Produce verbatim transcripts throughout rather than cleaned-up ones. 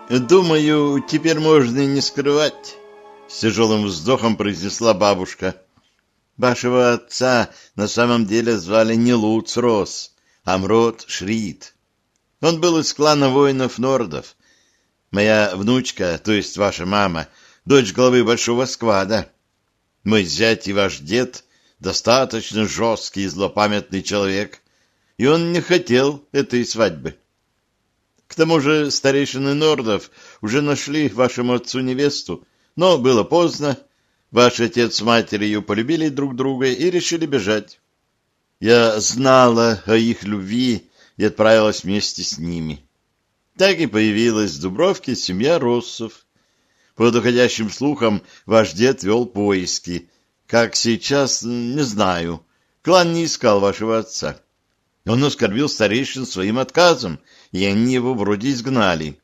«Думаю, теперь можно и не скрывать», — с тяжелым вздохом произнесла бабушка. «Вашего отца на самом деле звали не Луц Рос, а Мрот Шрид. Он был из клана воинов-нордов. Моя внучка, то есть ваша мама, дочь главы Большого Сквада. Мой зять и ваш дед достаточно жесткий и злопамятный человек, и он не хотел этой свадьбы. К тому же старейшины нордов уже нашли вашему отцу невесту, но было поздно. Ваш отец с матерью полюбили друг друга и решили бежать. Я знала о их любви и отправилась вместе с ними. Так и появилась в Дубровке семья Россов. По доходящим слухам, ваш дед вел поиски. Как сейчас, не знаю. Клан не искал вашего отца. Он оскорбил старейшин своим отказом, и они его вроде изгнали.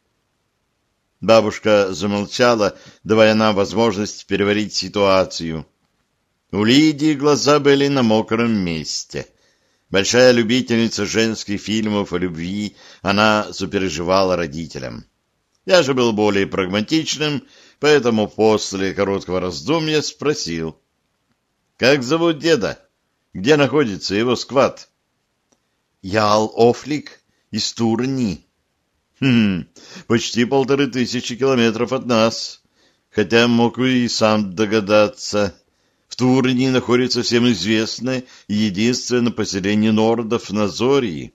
Бабушка замолчала, давая нам возможность переварить ситуацию. У Лидии глаза были на мокром месте. Большая любительница женских фильмов о любви, она сопереживала родителям. Я же был более прагматичным, поэтому после короткого раздумья спросил: «Как зовут деда? Где находится его сквад?» «Ял Офлик из Турни». «Хм, почти полторы тысячи километров от нас, хотя мог и сам догадаться. В Турни находится всем известное и единственное поселение нордов на Зории.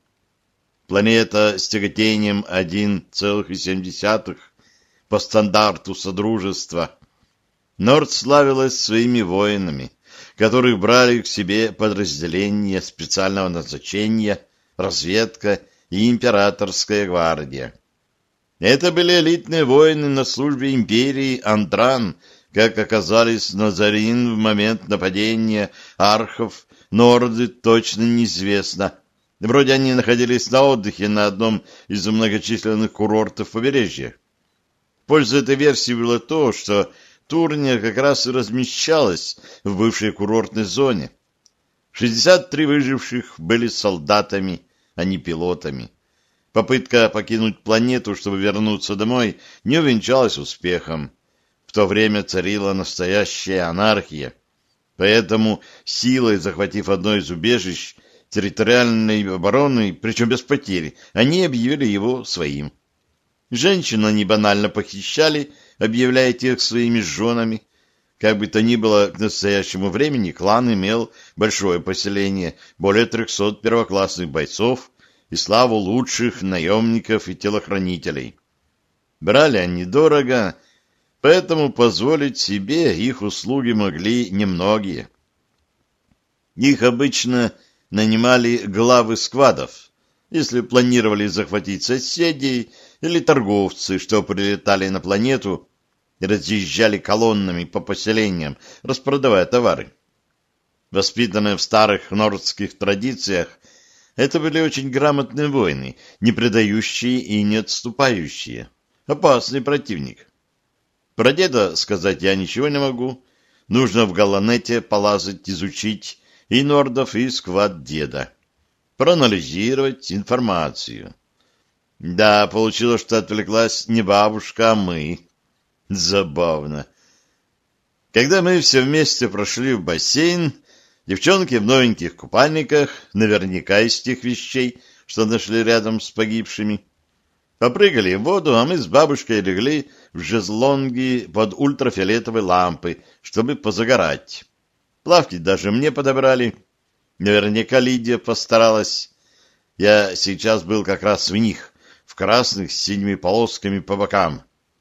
Планета с тяготением один целых семь десятых по стандарту Содружества. Норд славилась своими воинами, которых брали к себе подразделения специального назначения, разведка и императорская гвардия. Это были элитные воины на службе империи Андран, как оказались Назарин в момент нападения архов, норды точно неизвестно. Вроде они находились на отдыхе на одном из многочисленных курортов побережья. Пользой этой версии было то, что Турния как раз и размещалась в бывшей курортной зоне. шестьдесят три выживших были солдатами, а не пилотами. Попытка покинуть планету, чтобы вернуться домой, не увенчалась успехом. В то время царила настоящая анархия. Поэтому, силой захватив одно из убежищ территориальной обороны, причем без потери, они объявили его своим. Женщин они банально похищали, объявляя тех своими женами. Как бы то ни было, к настоящему времени клан имел большое поселение, более трехсот первоклассных бойцов и славу лучших наемников и телохранителей. Брали они дорого, поэтому позволить себе их услуги могли немногие. Их обычно нанимали главы сквадов, если планировали захватить соседей или торговцы, что прилетали на планету и разъезжали колоннами по поселениям, распродавая товары. Воспитанные в старых нордских традициях, это были очень грамотные воины, не предающие и не отступающие. Опасный противник. Про деда сказать я ничего не могу. Нужно в Галанете полазать, изучить и нордов, и сквад деда. Проанализировать информацию. Да, получилось, что отвлеклась не бабушка, а мы. Забавно. Когда мы все вместе прошли в бассейн, девчонки в новеньких купальниках, наверняка из тех вещей, что нашли рядом с погибшими, попрыгали в воду, а мы с бабушкой легли в шезлонги под ультрафиолетовой лампой, чтобы позагорать. Плавки даже мне подобрали. Наверняка Лидия постаралась. Я сейчас был как раз в них, в красных с синими полосками по бокам.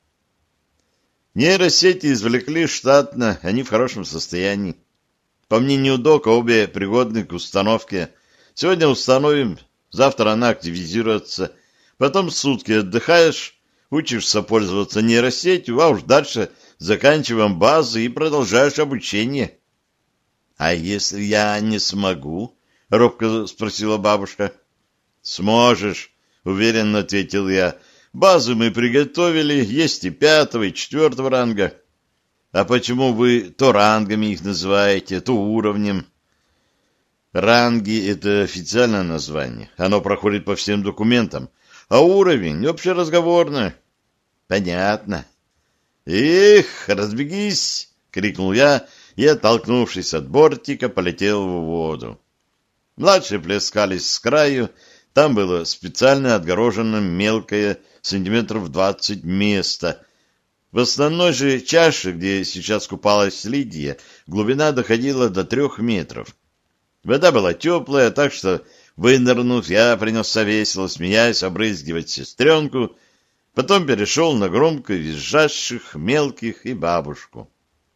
Нейросети извлекли штатно, они в хорошем состоянии. По мнению Дока, обе пригодны к установке. Сегодня установим, завтра она активизируется. Потом сутки отдыхаешь, учишься пользоваться нейросетью, а уж дальше заканчиваем базы и продолжаешь обучение. — А если я не смогу? — робко спросила бабушка. — Сможешь, — уверенно ответил я. — Базы мы приготовили, есть и пятого, и четвертого ранга. А почему вы то рангами их называете, то уровнем? Ранги — это официальное название. Оно проходит по всем документам. А уровень — общеразговорное. Понятно. Эх, разбегись! — крикнул я и, оттолкнувшись от бортика, полетел в воду. Младшие плескались с краю, там было специально отгорожено мелкое, сантиметров двадцать место. В основной же чаше, где сейчас купалась Лидия, глубина доходила до трех метров. Вода была теплая, так что, вынырнув, я принялся весело, смеясь, обрызгивать сестренку, потом перешел на громко визжащих мелких и бабушку.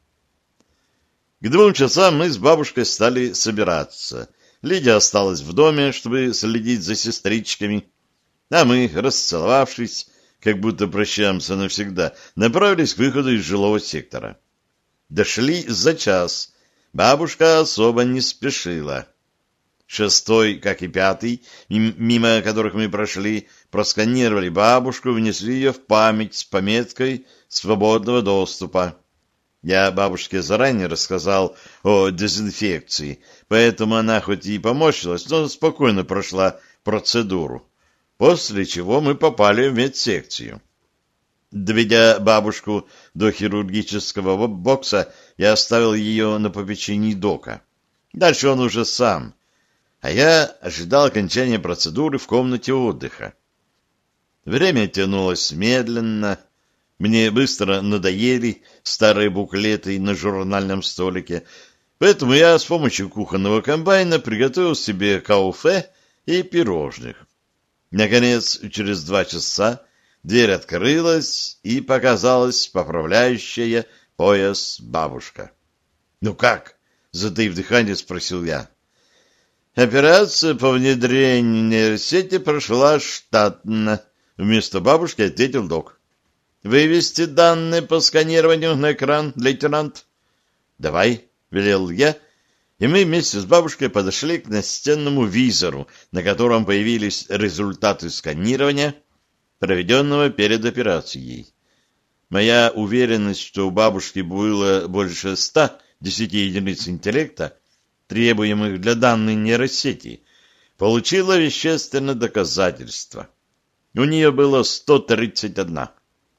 К двум часам мы с бабушкой стали собираться. Лидия осталась в доме, чтобы следить за сестричками, а мы, расцеловавшись, как будто прощаемся навсегда, направились к выходу из жилого сектора. Дошли за час. Бабушка особо не спешила. Шестой, как и пятый, мимо которых мы прошли, просканировали бабушку, внесли ее в память с пометкой «Свободного доступа». Я бабушке заранее рассказал о дезинфекции, поэтому она хоть и поморщилась, но спокойно прошла процедуру, после чего мы попали в медсекцию. Доведя бабушку до хирургического бокса, я оставил ее на попечении дока. Дальше он уже сам, а я ожидал окончания процедуры в комнате отдыха. Время тянулось медленно. Мне быстро надоели старые буклеты на журнальном столике, поэтому я с помощью кухонного комбайна приготовил себе кауфе и пирожных. Наконец, через два часа дверь открылась, и показалась поправляющая пояс бабушка. — Ну как? — затаив дыхание, спросил я. — Операция по внедрению нейросети прошла штатно, — вместо бабушки ответил док. «Вывести данные по сканированию на экран, лейтенант?» «Давай», — велел я, и мы вместе с бабушкой подошли к настенному визору, на котором появились результаты сканирования, проведенного перед операцией. Моя уверенность, что у бабушки было больше ста десяти единиц интеллекта, требуемых для данной нейросети, получила вещественное доказательство. У нее было сто тридцать одна.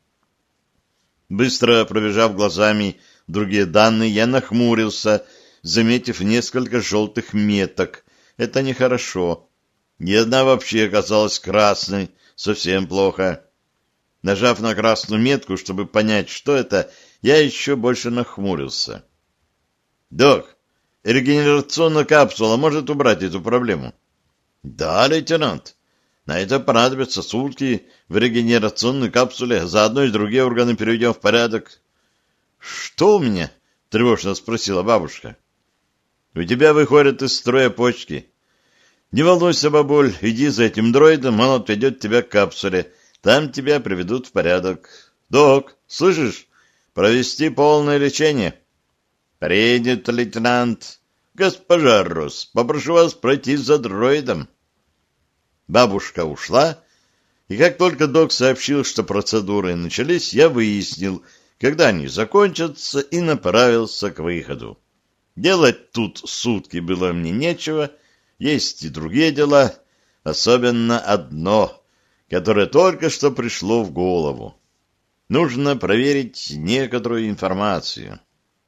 Быстро пробежав глазами другие данные, я нахмурился, заметив несколько желтых меток. Это нехорошо. И одна вообще оказалась красной, совсем плохо. Нажав на красную метку, чтобы понять, что это, я еще больше нахмурился. «Док, регенерационная капсула может убрать эту проблему?» «Да, лейтенант. На это понадобятся сутки в регенерационной капсуле. Заодно и другие органы переведем в порядок». «Что у меня?» — тревожно спросила бабушка. «У тебя выходят из строя почки. Не волнуйся, бабуль, иди за этим дроидом, он отведет тебя к капсуле. Там тебя приведут в порядок. Док, слышишь? Провести полное лечение». «Принят, лейтенант. Госпожа Росс, попрошу вас пройти за дроидом». Бабушка ушла, и как только док сообщил, что процедуры начались, я выяснил, когда они закончатся, и направился к выходу. Делать тут сутки было мне нечего, есть и другие дела, особенно одно, которое только что пришло в голову. Нужно проверить некоторую информацию.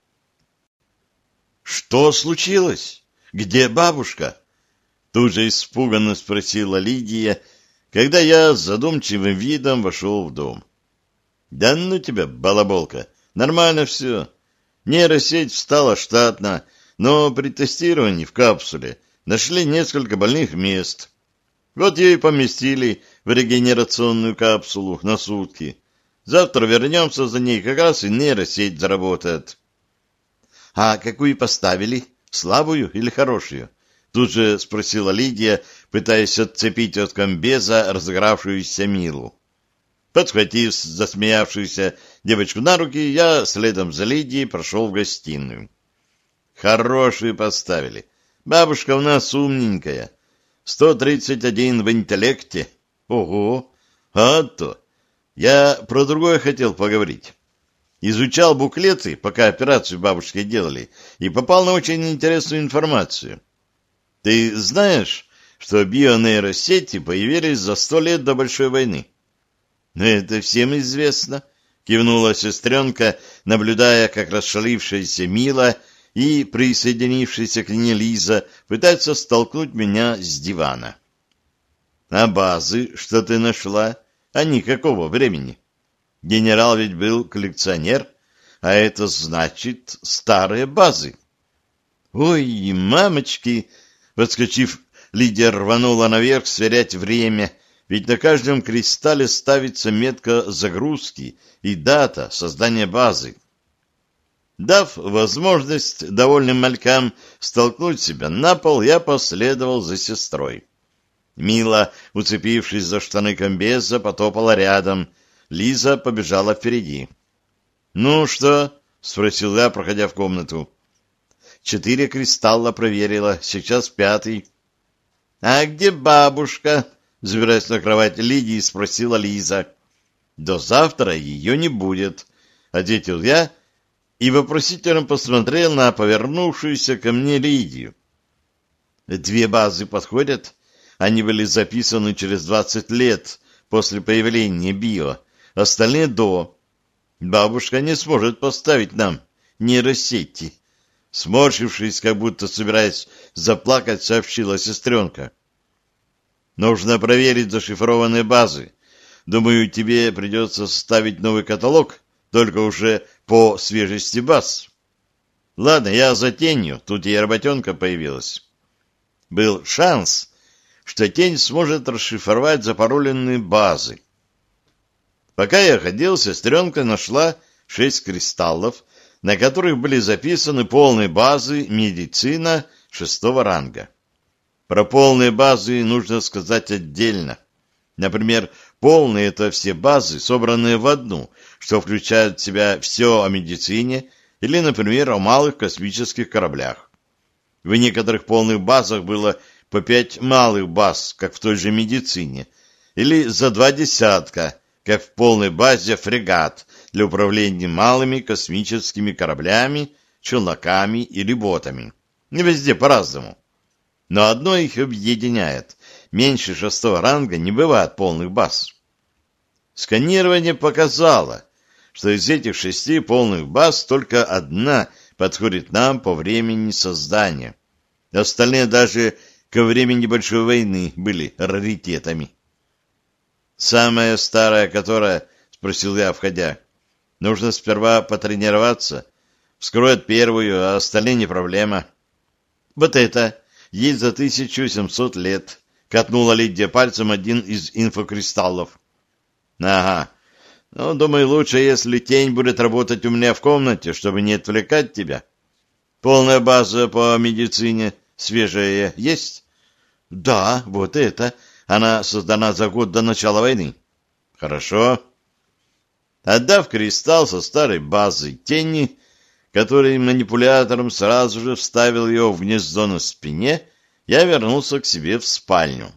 «Что случилось? Где бабушка?» Тут же испуганно спросила Лидия, когда я с задумчивым видом вошел в дом. «Да ну тебя, балаболка, нормально все. Нейросеть встала штатно, но при тестировании в капсуле нашли несколько больных мест. Вот ее и поместили в регенерационную капсулу на сутки. Завтра вернемся за ней, как раз и нейросеть заработает». «А какую поставили? Слабую или хорошую?» Тут же спросила Лидия, пытаясь отцепить от комбеза разыгравшуюся Милу. Подхватив засмеявшуюся девочку на руки, я следом за Лидией прошел в гостиную. Хорошую поставили. Бабушка у нас умненькая. сто тридцать один в интеллекте. Ого! А то! Я про другое хотел поговорить. Изучал буклеты, пока операцию бабушке делали, и попал на очень интересную информацию. Ты знаешь, что бионейросети появились за сто лет до Большой войны? Это всем известно, кивнула сестренка, наблюдая, как расшалившаяся Мила и присоединившаяся к ней Лиза пытаются столкнуть меня с дивана. А базы, что ты нашла, они какого времени? Генерал ведь был коллекционер, а это значит старые базы. Ой, мамочки! Подскочив, Лидия рванула наверх сверять время, ведь на каждом кристалле ставится метка загрузки и дата создания базы. Дав возможность довольным малькам столкнуть себя на пол, я последовал за сестрой. Мила, уцепившись за штаны комбеза, потопала рядом. Лиза побежала впереди. «Ну что?» — спросил я, проходя в комнату. «Четыре кристалла проверила, сейчас пятый». «А где бабушка?» — забираясь на кровать Лидии, спросила Лиза. «До завтра ее не будет», — ответил я и вопросительно посмотрел на повернувшуюся ко мне Лидию. «Две базы подходят?» Они были записаны через двадцать лет после появления био, остальные до. Бабушка не сможет поставить нам нейросети. Сморщившись, как будто собираясь заплакать, сообщила сестренка. Нужно проверить зашифрованные базы. Думаю, тебе придется составить новый каталог, только уже по свежести баз. Ладно, я за тенью, тут и работенка появилась. Был шанс, что тень сможет расшифровать запароленные базы. Пока я ходил, сестренка нашла шесть кристаллов, на которых были записаны полные базы медицина шестого ранга. Про полные базы нужно сказать отдельно. Например, полные — это все базы, собранные в одну, что включает в себя все о медицине или, например, о малых космических кораблях. В некоторых полных базах было по пять малых баз, как в той же медицине, или за два десятка, как в полной базе фрегат для управления малыми космическими кораблями, челноками или ботами. Не везде по-разному. Но одно их объединяет. Меньше шестого ранга не бывает полных баз. Сканирование показало, что из этих шести полных баз только одна подходит нам по времени создания. Остальные даже ко времени Большой войны были раритетами. «Самая старая, которая?» — спросил я, входя. «Нужно сперва потренироваться. Вскроют первую, а остальные не проблема». «Вот это есть за тысячу семьсот лет», — катнула Лидия пальцем один из инфокристаллов. «Ага. Ну, думаю, лучше, если тень будет работать у меня в комнате, чтобы не отвлекать тебя. Полная база по медицине свежая есть?» «Да, вот это. Она создана за год до начала войны». «Хорошо». Отдав кристалл со старой базой тени, который манипулятором сразу же вставил ее в гнездо на спине, я вернулся к себе в спальню.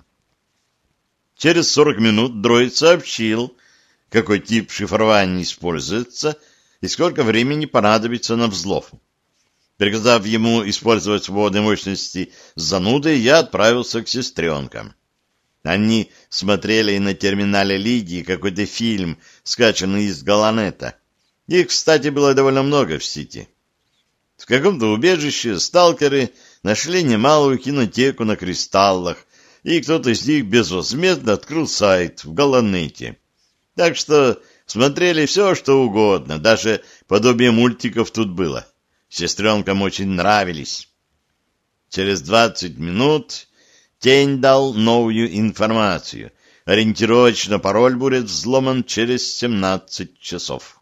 Через сорок минут дроид сообщил, какой тип шифрования используется и сколько времени понадобится на взлом. Приказав ему использовать свободные мощности зануды, я отправился к сестренкам. Они смотрели на терминале Лидии какой-то фильм, скачанный из Галанета. Их, кстати, было довольно много в сети. В каком-то убежище сталкеры нашли немалую кинотеку на кристаллах, и кто-то из них безвозмездно открыл сайт в Галанете. Так что смотрели все, что угодно, даже подобие мультиков тут было. Сестренкам очень нравились. Через двадцать минут тень дал новую информацию. Ориентировочно пароль будет взломан через семнадцать часов.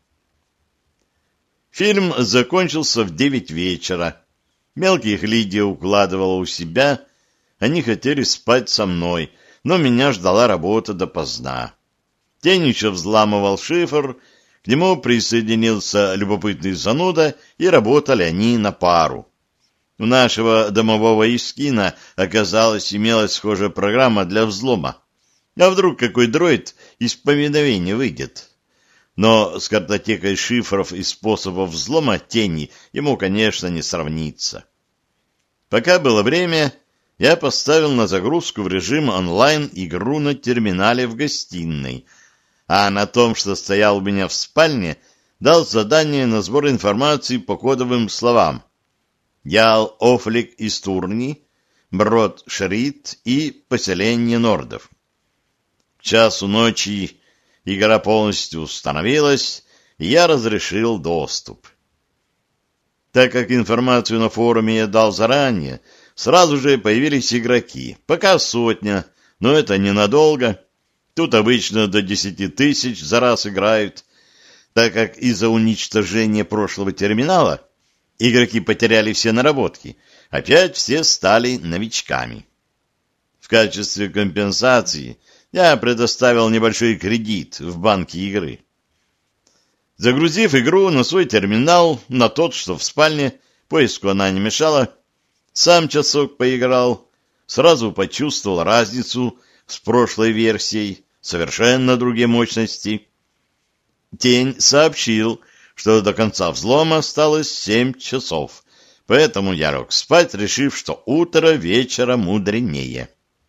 Фильм закончился в девять вечера. Мелких Лидия укладывала у себя. Они хотели спать со мной, но меня ждала работа допоздна. Тень еще взламывал шифр, к нему присоединился любопытный зануда, и работали они на пару. У нашего домового Искина, оказалось, имелась схожая программа для взлома. А вдруг какой дроид из повиновения выйдет? Но с картотекой шифров и способов взлома тени ему, конечно, не сравнится. Пока было время, я поставил на загрузку в режим онлайн игру на терминале в гостиной, а на том, что стоял у меня в спальне, дал задание на сбор информации по кодовым словам: Ял Офлик из Турни, Брод Шрит и поселение Нордов. К часу ночи игра полностью установилась, и я разрешил доступ. Так как информацию на форуме я дал заранее, сразу же появились игроки, пока сотня, но это ненадолго. Тут обычно до десяти тысяч за раз играют, так как из-за уничтожения прошлого терминала игроки потеряли все наработки, опять все стали новичками. В качестве компенсации я предоставил небольшой кредит в банке игры. Загрузив игру на свой терминал, на тот, что в спальне, поиску она не мешала, сам часок поиграл, сразу почувствовал разницу с прошлой версией, совершенно другие мощности. Тень сообщил, что до конца взлома осталось семь часов, поэтому я лег спать, решив, что утро вечера мудренее.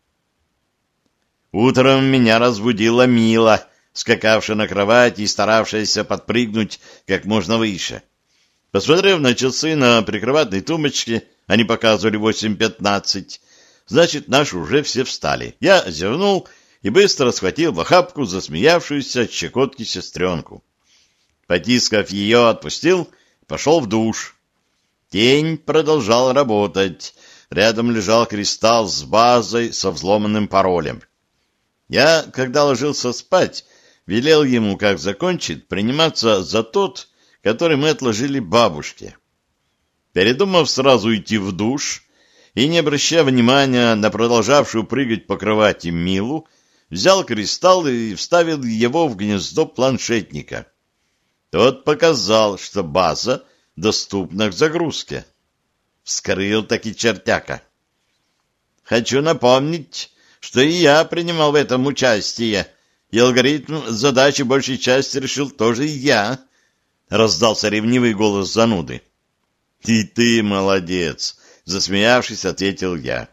Утром меня разбудила Мила, скакавшая на кровати и старавшаяся подпрыгнуть как можно выше. Посмотрев на часы на прикроватной тумбочке, они показывали восемь пятнадцать, значит, наши уже все встали. Я зевнул и быстро схватил в охапку засмеявшуюся от щекотки сестренку. Потискав ее, отпустил, пошел в душ. Тень продолжал работать. Рядом лежал кристалл с базой со взломанным паролем. Я, когда ложился спать, велел ему, как закончит, приниматься за тот, который мы отложили бабушке. Передумав сразу идти в душ и не обращая внимания на продолжавшую прыгать по кровати Милу, взял кристалл и вставил его в гнездо планшетника. Тот показал, что база доступна к загрузке. Вскрыл таки чертяка. Хочу напомнить, что и я принимал в этом участие, и алгоритм задачи большей части решил тоже я, — раздался ревнивый голос зануды. — И ты молодец, — засмеявшись, ответил я.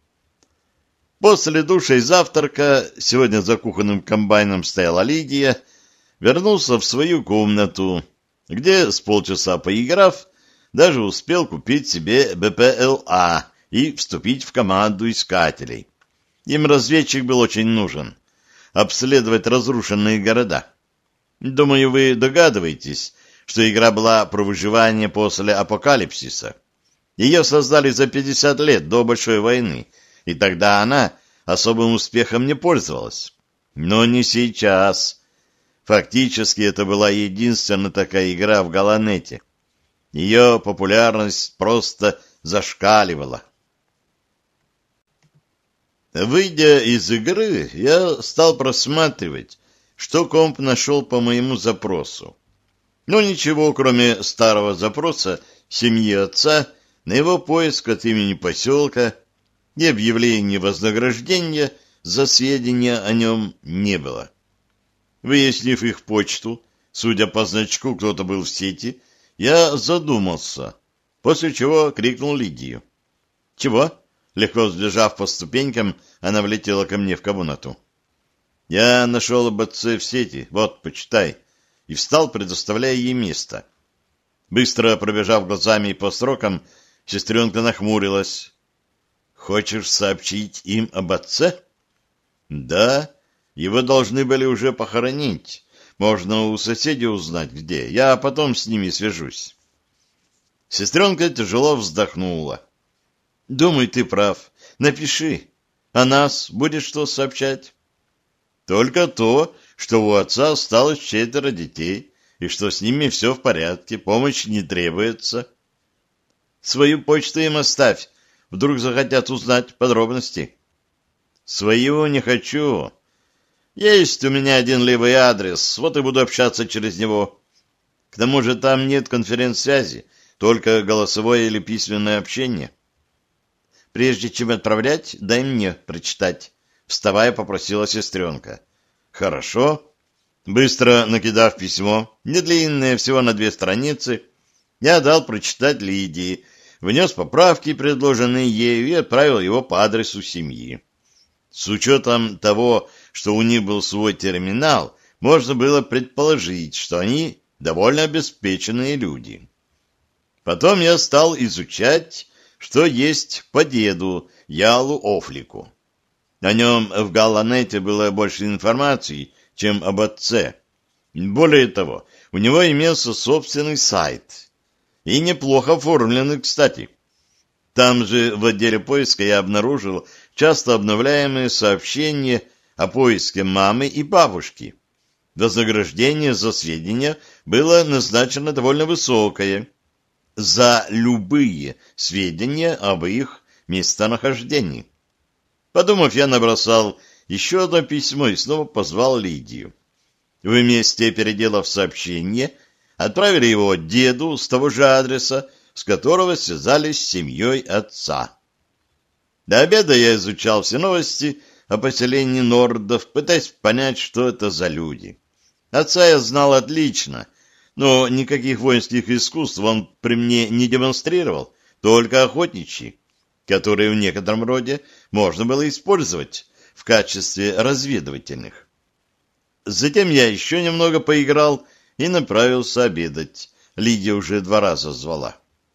После душа и завтрака, сегодня за кухонным комбайном стояла Лидия, вернулся в свою комнату, где, с полчаса поиграв, даже успел купить себе бэ пэ эл а и вступить в команду искателей. Им разведчик был очень нужен. Обследовать разрушенные города. Думаю, вы догадываетесь, что игра была про выживание после апокалипсиса. Ее создали за пятьдесят лет до Большой войны, и тогда она особым успехом не пользовалась. Но не сейчас. Фактически это была единственная такая игра в Галанете. Ее популярность просто зашкаливала. Выйдя из игры, я стал просматривать, что комп нашел по моему запросу. Но ничего, кроме старого запроса семьи отца, на его поиск от имени поселка и объявления вознаграждения за сведения о нем не было. Выяснив их почту, судя по значку, кто-то был в сети, я задумался, после чего крикнул Лидию. «Чего?» Легко сбежав по ступенькам, она влетела ко мне в комнату. Я нашел об отце в сети, вот, почитай, и встал, предоставляя ей место. Быстро пробежав глазами по строкам, сестренка нахмурилась. «Хочешь сообщить им об отце?» «Да, его должны были уже похоронить. Можно у соседей узнать, где. Я потом с ними свяжусь». Сестренка тяжело вздохнула. «Думаю, ты прав. Напиши. О нас будет что сообщать?» «Только то, что у отца осталось четверо детей, и что с ними все в порядке, помощь не требуется». «Свою почту им оставь. Вдруг захотят узнать подробности». «Свою не хочу. Есть у меня один левый адрес, вот и буду общаться через него. К тому же там нет конференц-связи, только голосовое или письменное общение». «Прежде чем отправлять, дай мне прочитать», — вставая, попросила сестренка. «Хорошо». Быстро накидав письмо, недлинное, всего на две страницы, я дал прочитать Лидии, внес поправки, предложенные ею, и отправил его по адресу семьи. С учетом того, что у них был свой терминал, можно было предположить, что они довольно обеспеченные люди. Потом я стал изучать, что есть по деду Ялу Офлику. О нем в Галланете было больше информации, чем об отце. Более того, у него имелся собственный сайт. И неплохо оформленный, кстати. Там же в отделе поиска я обнаружил часто обновляемые сообщения о поиске мамы и бабушки. Вознаграждение за сведения было назначено довольно высокое. За любые сведения об их местонахождении. Подумав, я набросал еще одно письмо и снова позвал Лидию. Вместе, переделав сообщение, отправили его деду с того же адреса, с которого связались с семьей отца. До обеда я изучал все новости о поселении Нордов, пытаясь понять, что это за люди. Отца я знал отлично, но никаких воинских искусств он при мне не демонстрировал, только охотничьи, которые в некотором роде можно было использовать в качестве разведывательных. Затем я еще немного поиграл и направился обедать. Лидия уже два раза звала.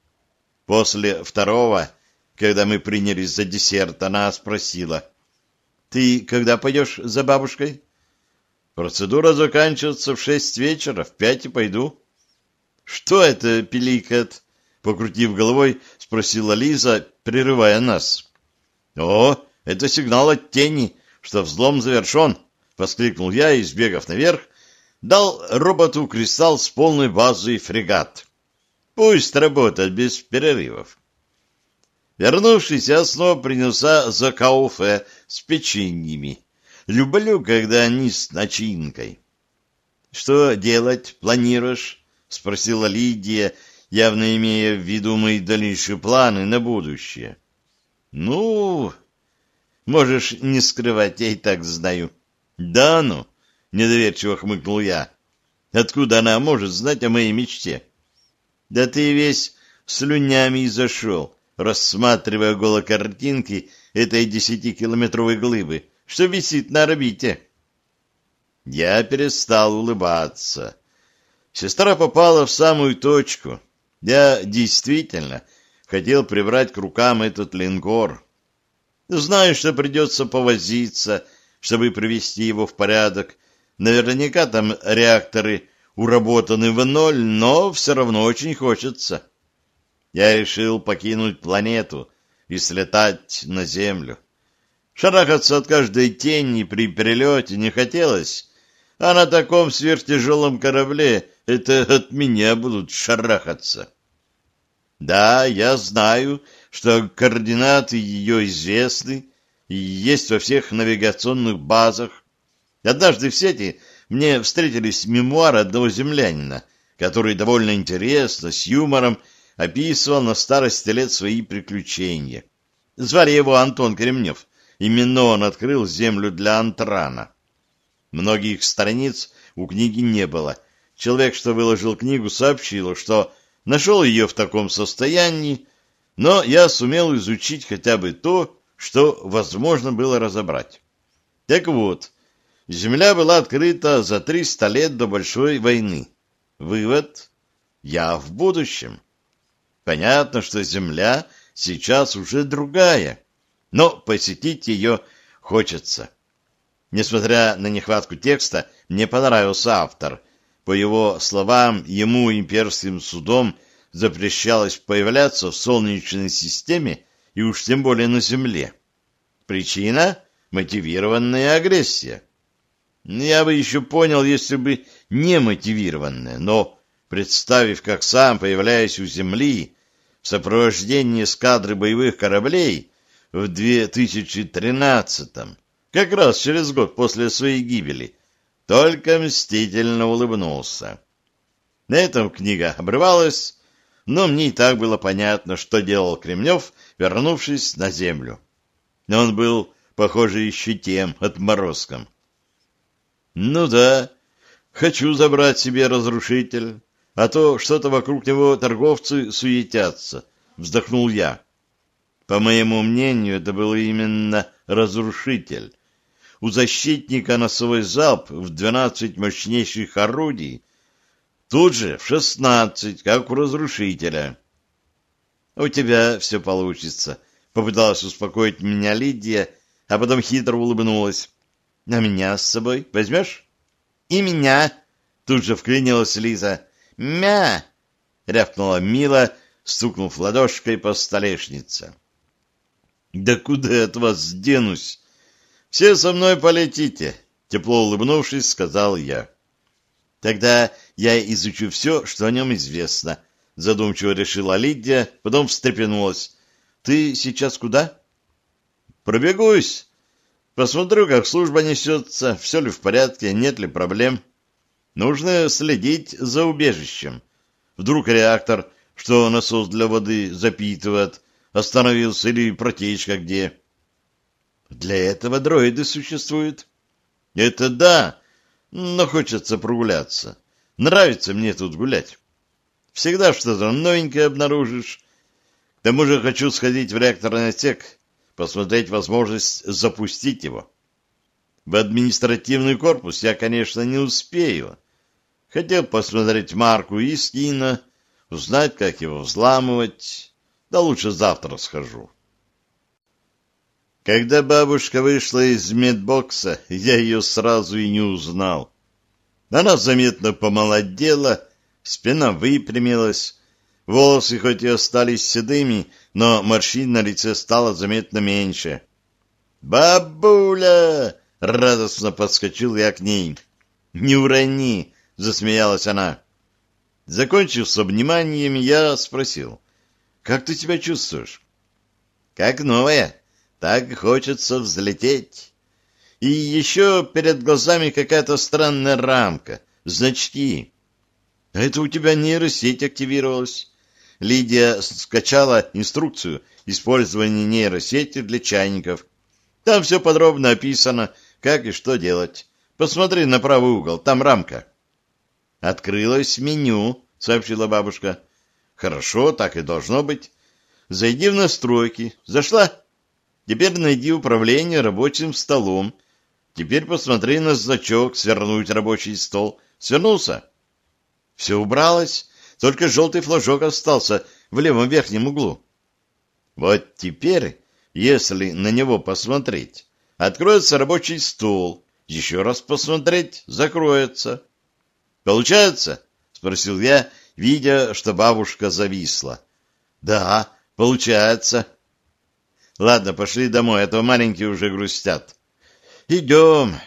После второго, когда мы принялись за десерт, она спросила: «Ты когда пойдешь за бабушкой?» «Процедура заканчивается в шесть вечера, в пять и пойду». «Что это пиликает?» — покрутив головой, спросила Лиза, прерывая нас. «О, это сигнал от тени, что взлом завершен», — воскликнул я и, сбегав наверх, дал роботу кристалл с полной базой фрегат. Пусть работает без перерывов. Вернувшись, я снова принялся за кауфе с печеньями. Люблю, когда они с начинкой. «Что делать планируешь?» — спросила Лидия, явно имея в виду мои дальнейшие планы на будущее. «Ну, можешь не скрывать, я и так знаю». «Да ну!» — недоверчиво хмыкнул я. «Откуда она может знать о моей мечте?» «Да ты весь слюнями и зашел, рассматривая голокартинки этой десятикилометровой глыбы, что висит на орбите». Я перестал улыбаться. Сестра попала в самую точку. Я действительно хотел прибрать к рукам этот линкор. Знаю, что придется повозиться, чтобы привести его в порядок. Наверняка там реакторы уработаны в ноль, но все равно очень хочется. Я решил покинуть планету и слетать на Землю. Шарахаться от каждой тени при перелете не хотелось, а на таком сверхтяжелом корабле это от меня будут шарахаться. Да, я знаю, что координаты ее известны и есть во всех навигационных базах. Однажды в сети мне встретились мемуары одного землянина, который довольно интересно, с юмором, описывал на старости лет свои приключения. Звали его Антон Кремнев. Именно он открыл землю для Антрана. Многих страниц у книги не было. Человек, что выложил книгу, сообщил, что нашел ее в таком состоянии, но я сумел изучить хотя бы то, что возможно было разобрать. Так вот, Земля была открыта за триста лет до Большой войны. Вывод: я в будущем. Понятно, что Земля сейчас уже другая, но посетить ее хочется. Несмотря на нехватку текста, мне понравился автор. По его словам, ему имперским судом запрещалось появляться в Солнечной системе и уж тем более на Земле. Причина — мотивированная агрессия. Я бы еще понял, если бы не мотивированная, но, представив, как сам появляюсь у Земли в сопровождении эскадры боевых кораблей в две тысячи тринадцатом, как раз через год после своей гибели, только мстительно улыбнулся. На этом книга обрывалась, но мне и так было понятно, что делал Кремнев, вернувшись на Землю. Но он был, похоже, еще тем отморозком. «Ну да, хочу забрать себе разрушитель, а то что-то вокруг него торговцы суетятся», — вздохнул я. По моему мнению, это был именно разрушитель. у защитника носовой залп в двенадцать мощнейших орудий, тут же в шестнадцать, как у разрушителя. «У тебя все получится», — попыталась успокоить меня Лидия, а потом хитро улыбнулась. «А меня с собой возьмешь?» «И меня!» — тут же вклинилась Лиза. «Мя!» — рявкнула Мила, стукнув ладошкой по столешнице. «Да куда я от вас денусь? Все со мной полетите!» — тепло улыбнувшись, сказал я. «Тогда я изучу все, что о нем известно», — задумчиво решила Лидия, потом встрепенулась. «Ты сейчас куда?» «Пробегусь. Посмотрю, как служба несется, все ли в порядке, нет ли проблем. Нужно следить за убежищем. Вдруг реактор, что насос для воды запитывает, остановился или протечка где. Для этого дроиды существуют. Это да, но хочется прогуляться. Нравится мне тут гулять. Всегда что-то новенькое обнаружишь. К тому же хочу сходить в реакторный отсек, посмотреть возможность запустить его. В административный корпус я, конечно, не успею. Хотел посмотреть марку Искина, узнать, как его взламывать. Да лучше завтра схожу. Когда бабушка вышла из медбокса, я ее сразу и не узнал. Она заметно помолодела, спина выпрямилась, волосы хоть и остались седыми, но морщин на лице стало заметно меньше. «Бабуля!» — радостно подскочил я к ней. «Не урони!» — засмеялась она. Закончив с обниманием, я спросил: «Как ты себя чувствуешь?» «Как новая. Так хочется взлететь. И еще перед глазами какая-то странная рамка, значки. А это у тебя нейросеть активировалась». Лидия скачала инструкцию использования нейросети для чайников. Там все подробно описано, как и что делать. Посмотри на правый угол, там рамка. «Открылось меню», — сообщила бабушка. «Хорошо, так и должно быть. Зайди в настройки. Зашла? Теперь найди управление рабочим столом. Теперь посмотри на значок «Свернуть рабочий стол». Свернулся? Все убралось, только желтый флажок остался в левом верхнем углу. Вот теперь, если на него посмотреть, откроется рабочий стол. Еще раз посмотреть, закроется. Получается?» — спросил я, видя, что бабушка зависла. «Да, получается». «Ладно, пошли домой, а то маленькие уже грустят». «Идем».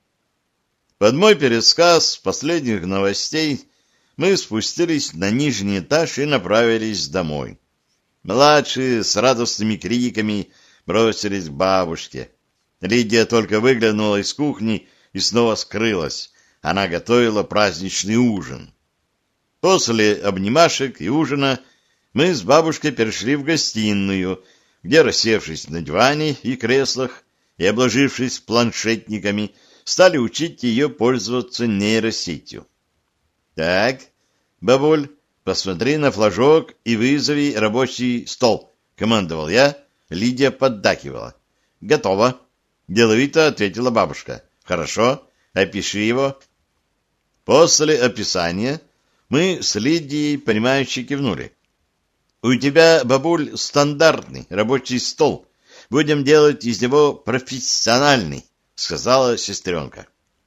Под мой пересказ последних новостей мы спустились на нижний этаж и направились домой. Младшие с радостными криками бросились к бабушке. Лидия только выглянула из кухни и снова скрылась. Она готовила праздничный ужин. После обнимашек и ужина мы с бабушкой перешли в гостиную, где, рассевшись на диване и креслах и обложившись планшетниками, стали учить ее пользоваться нейросетью. «Так, бабуль, посмотри на флажок и вызови рабочий стол», — командовал я. Лидия поддакивала. «Готово», — деловито ответила бабушка. «Хорошо, опиши его». После описания мы с Лидией, понимающе кивнули. «У тебя, бабуль, стандартный рабочий стол. Будем делать из него профессиональный», — сказала сестренка.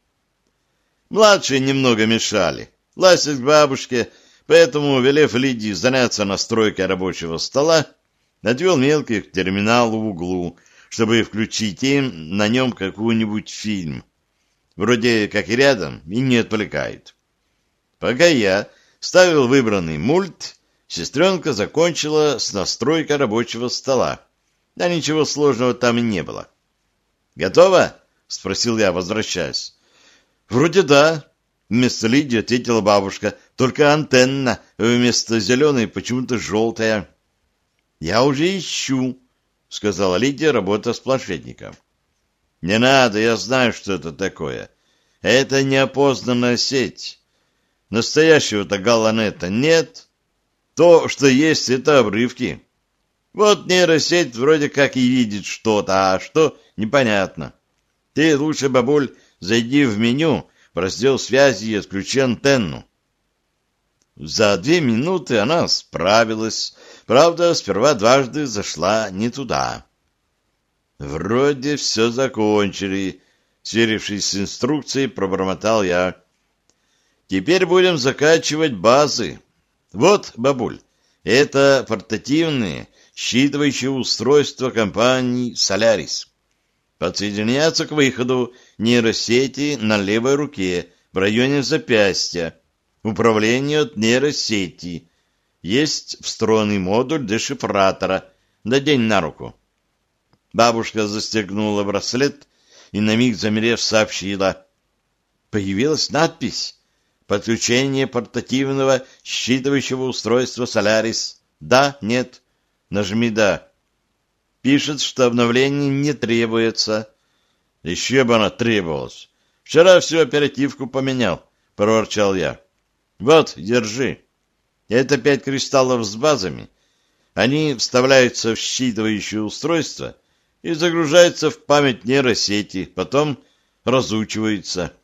Младшие немного мешали. Лазить к бабушке, поэтому, велев Лидии заняться настройкой рабочего стола, отвел мелких к терминалу в углу, чтобы включить им на нем какой-нибудь фильм. Вроде как и рядом, и не отвлекает. Пока я ставил выбранный мульт, сестренка закончила с настройкой рабочего стола. Да ничего сложного там и не было. «Готово?» — спросил я, возвращаясь. «Вроде да», — вместо Лидии ответила бабушка. «Только антенна вместо зеленой почему-то желтая». «Я уже ищу», — сказала Лидия, работая с планшетником. «Не надо, я знаю, что это такое. Это неопознанная сеть. Настоящего-то галанета нет. То, что есть, это обрывки. Вот нейросеть вроде как и видит что-то, а что — непонятно. Ты лучше, бабуль, зайди в меню, в раздел связи и отключи антенну. За две минуты она справилась. Правда, сперва дважды зашла не туда. Вроде все закончили. Сверившись с инструкцией, пробормотал я. Теперь будем закачивать базы. Вот, бабуль, это портативные считывающие устройства компании «Солярис». Подсоединяется к выходу нейросети на левой руке в районе запястья. Управление от нейросети. Есть встроенный модуль дешифратора. Надень на руку. Бабушка застегнула браслет и на миг замерев сообщила. Появилась надпись «Подключение портативного считывающего устройства «Солярис». Да, нет. Нажми «Да». Пишет, что обновление не требуется. Еще бы она требовалась. Вчера всю оперативку поменял, проворчал я. Вот, держи. Это пять кристаллов с базами. Они вставляются в считывающее устройство и загружаются в память нейросети, потом разучиваются.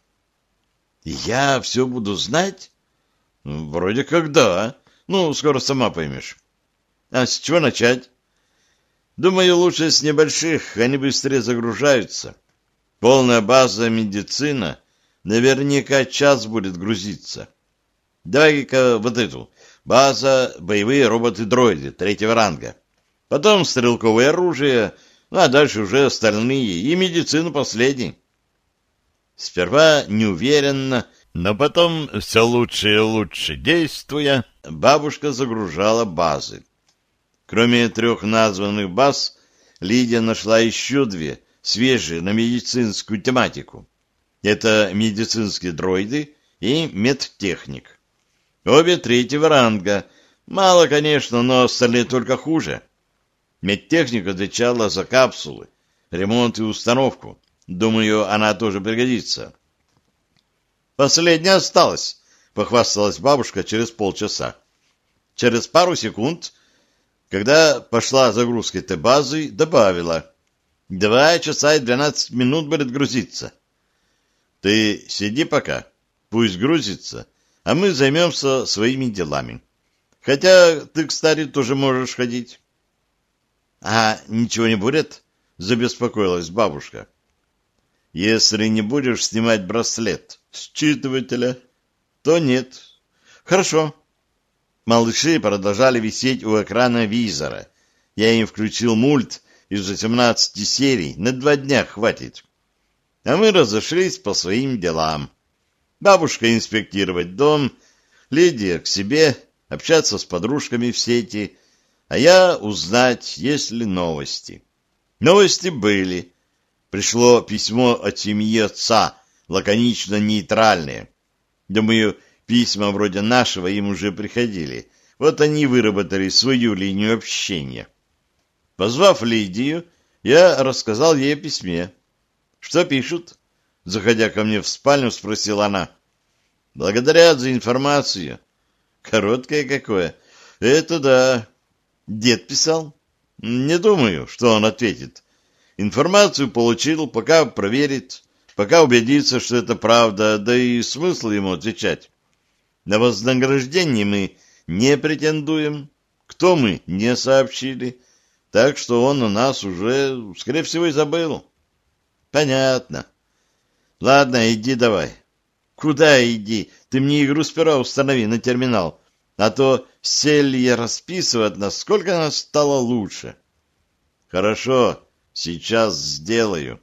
Я все буду знать? Вроде как да. Ну, скоро сама поймешь. А с чего начать? Думаю, лучше с небольших, они быстрее загружаются. Полная база медицина наверняка час будет грузиться. Давай-ка вот эту. База боевые роботы-дроиды третьего ранга. Потом стрелковое оружие, ну а дальше уже остальные, и медицину последний. Сперва неуверенно, но потом все лучше и лучше действуя, бабушка загружала базы. Кроме трех названных баз, Лидия нашла еще две, свежие, на медицинскую тематику. Это медицинские дроиды и медтехник. Обе третьего ранга. Мало, конечно, но остальные только хуже. Медтехник отвечала за капсулы, ремонт и установку. Думаю, она тоже пригодится. Последняя осталась, похвасталась бабушка через полчаса. Через пару секунд, когда пошла загрузка этой базы, добавила. Два часа и двенадцать минут будет грузиться. Ты сиди пока, пусть грузится, а мы займемся своими делами. Хотя ты, кстати, тоже можешь ходить. — А ничего не будет? — забеспокоилась бабушка. — Если не будешь снимать браслет считывателя, то нет. — Хорошо. Малыши продолжали висеть у экрана визора. Я им включил мульт из восемнадцати серий, на два дня хватит. А мы разошлись по своим делам. Бабушка инспектировать дом, Лидия к себе, общаться с подружками в сети, а я узнать, есть ли новости. Новости были. Пришло письмо от семьи отца, лаконично нейтральное. Думаю, письма вроде нашего им уже приходили. Вот они выработали свою линию общения. Позвав Лидию, я рассказал ей о письме. «Что пишут?» Заходя ко мне в спальню, спросила она. «Благодарят за информацию». «Короткое какое?» «Это да». «Дед писал?» «Не думаю, что он ответит. Информацию получил, пока проверит, пока убедится, что это правда, да и смысл ему отвечать. На вознаграждение мы не претендуем, кто мы не сообщили, так что он у нас уже, скорее всего, и забыл». «Понятно. Ладно, иди давай». «Куда иди? Ты мне игру сперва установи на терминал, а то селье расписывать, насколько она стала лучше». «Хорошо, сейчас сделаю».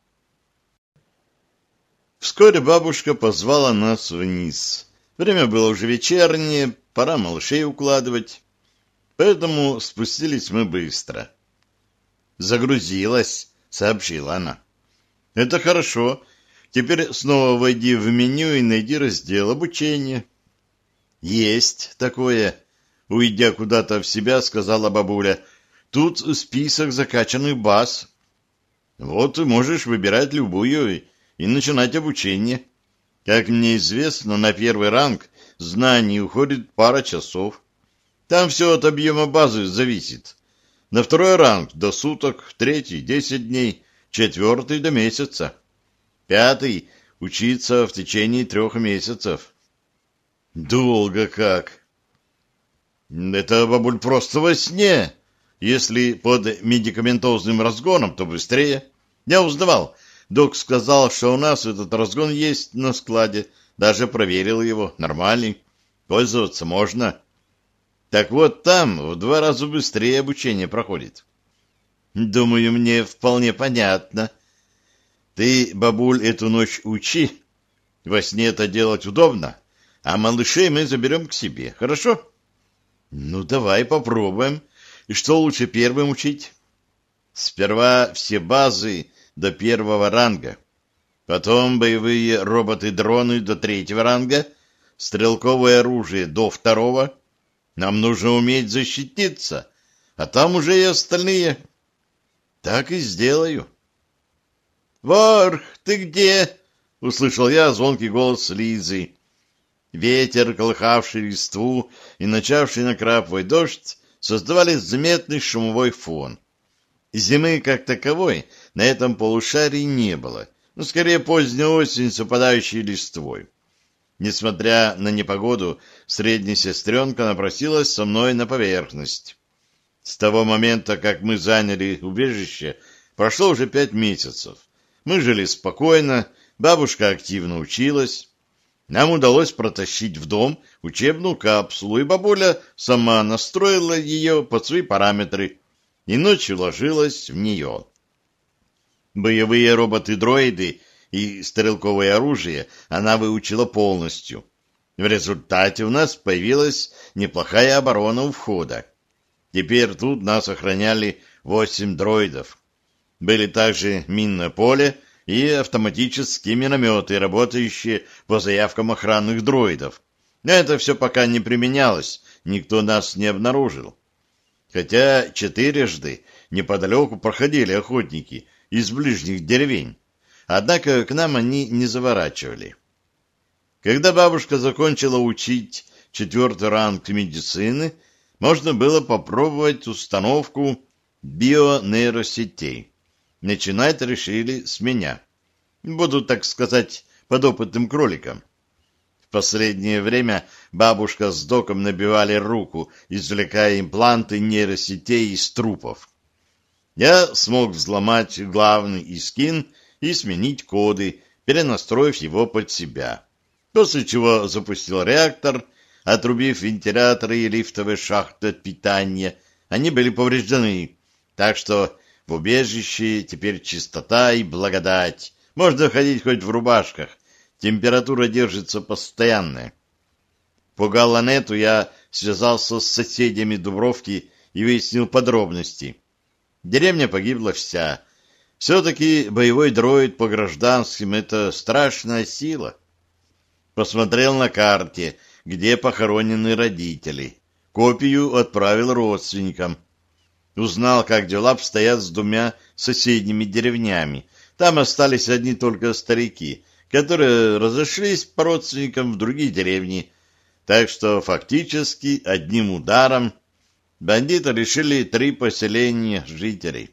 Вскоре бабушка позвала нас вниз. Время было уже вечернее, пора малышей укладывать. Поэтому спустились мы быстро. «Загрузилась», — сообщила она. «Это хорошо. Теперь снова войди в меню и найди раздел обучения». «Есть такое», — уйдя куда-то в себя, сказала бабуля. «Тут список закачанных баз. Вот можешь выбирать любую и начинать обучение. Как мне известно, на первый ранг знаний уходит пара часов. Там все от объема базы зависит. На второй ранг до суток, третий — десять дней, четвертый — до месяца. Пятый — учиться в течение трех месяцев. Долго как. Это, бабуль, просто во сне. Если под медикаментозным разгоном, то быстрее. Я узнавал. Док сказал, что у нас этот разгон есть на складе. Даже проверил его. Нормальный. Пользоваться можно. Так вот, там в два раза быстрее обучение проходит. Думаю, мне вполне понятно. Ты, бабуль, эту ночь учи. Во сне это делать удобно. А малышей мы заберем к себе. Хорошо? Ну, давай попробуем. И что лучше первым учить? Сперва все базы до первого ранга. Потом боевые роботы-дроны до третьего ранга. Стрелковое оружие до второго. Нам нужно уметь защититься. А там уже и остальные. Так и сделаю. «Ворх, ты где?» — услышал я звонкий голос Лизы. Ветер, колыхавший листву и начавший накрапывать дождь, создавали заметный шумовой фон. Зимы как таковой на этом полушарии не было, но скорее поздняя осень с опадающей листвой. Несмотря на непогоду, средняя сестренка напросилась со мной на поверхность. С того момента, как мы заняли убежище, прошло уже пять месяцев. Мы жили спокойно, бабушка активно училась. Нам удалось протащить в дом учебную капсулу, и бабуля сама настроила ее под свои параметры и ночью ложилась в нее. Боевые роботы-дроиды и стрелковое оружие она выучила полностью. В результате у нас появилась неплохая оборона у входа. Теперь тут нас охраняли восемь дроидов. Были также минное поле и автоматические минометы, работающие по заявкам охранных дроидов. Это все пока не применялось, никто нас не обнаружил. Хотя четырежды неподалеку проходили охотники из ближних деревень. Однако к нам они не заворачивали. Когда бабушка закончила учить четвертый ранг медицины, можно было попробовать установку бионейросетей. Начинать решили с меня. Буду, так сказать, подопытным кроликом. В последнее время бабушка с доком набивали руку, извлекая импланты нейросетей из трупов. Я смог взломать главный искин и сменить коды, перенастроив его под себя. После чего запустил реактор, отрубив вентиляторы и лифтовые шахты от питания. Они были повреждены, так что в убежище теперь чистота и благодать. Можно ходить хоть в рубашках. Температура держится постоянная. По Галланету я связался с соседями Дубровки и выяснил подробности. Деревня погибла вся. Все-таки боевой дроид по гражданским — это страшная сила. Посмотрел на карте, где похоронены родители. Копию отправил родственникам. Узнал, как дела обстоят с двумя соседними деревнями. Там остались одни только старики, которые разошлись по родственникам в другие деревни. Так что фактически одним ударом бандиты лишили три поселения жителей.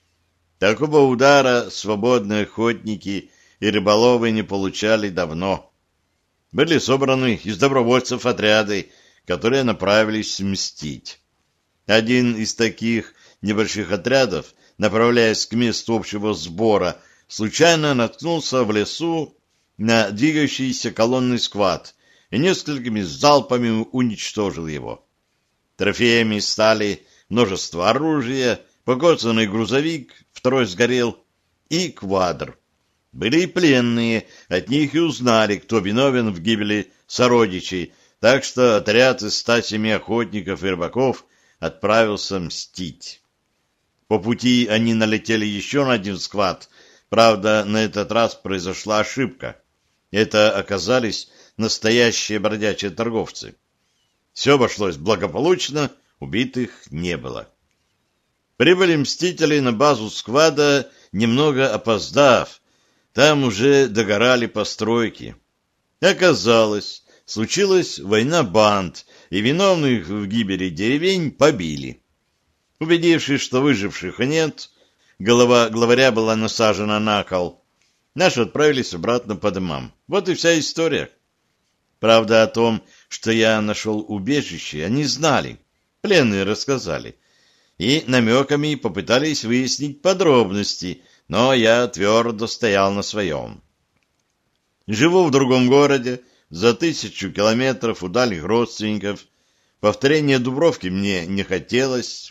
Такого удара свободные охотники и рыболовы не получали давно. Были собраны из добровольцев отряды, которые направились мстить. Один из таких небольших отрядов, направляясь к месту общего сбора, случайно наткнулся в лесу на двигающийся колонный сквад и несколькими залпами уничтожил его. Трофеями стали множество оружия, покоцанный грузовик, второй сгорел, и квадр. Были и пленные, от них и узнали, кто виновен в гибели сородичей, так что отряд из ста семи охотников и рыбаков отправился мстить. По пути они налетели еще на один сквад, правда, на этот раз произошла ошибка. Это оказались настоящие бродячие торговцы. Все обошлось благополучно, убитых не было. Прибыли мстители на базу сквада, немного опоздав. Там уже догорали постройки. Оказалось, случилась война банд, и виновных в гибели деревень побили. Убедившись, что выживших нет, голова главаря была насажена на кол. Наши отправились обратно по домам. Вот и вся история. Правда, о том, что я нашел убежище, они знали. Пленные рассказали. И намеками попытались выяснить подробности, но я твердо стоял на своем. Живу в другом городе, за тысячу километров у дальних родственников. Повторения Дубровки мне не хотелось.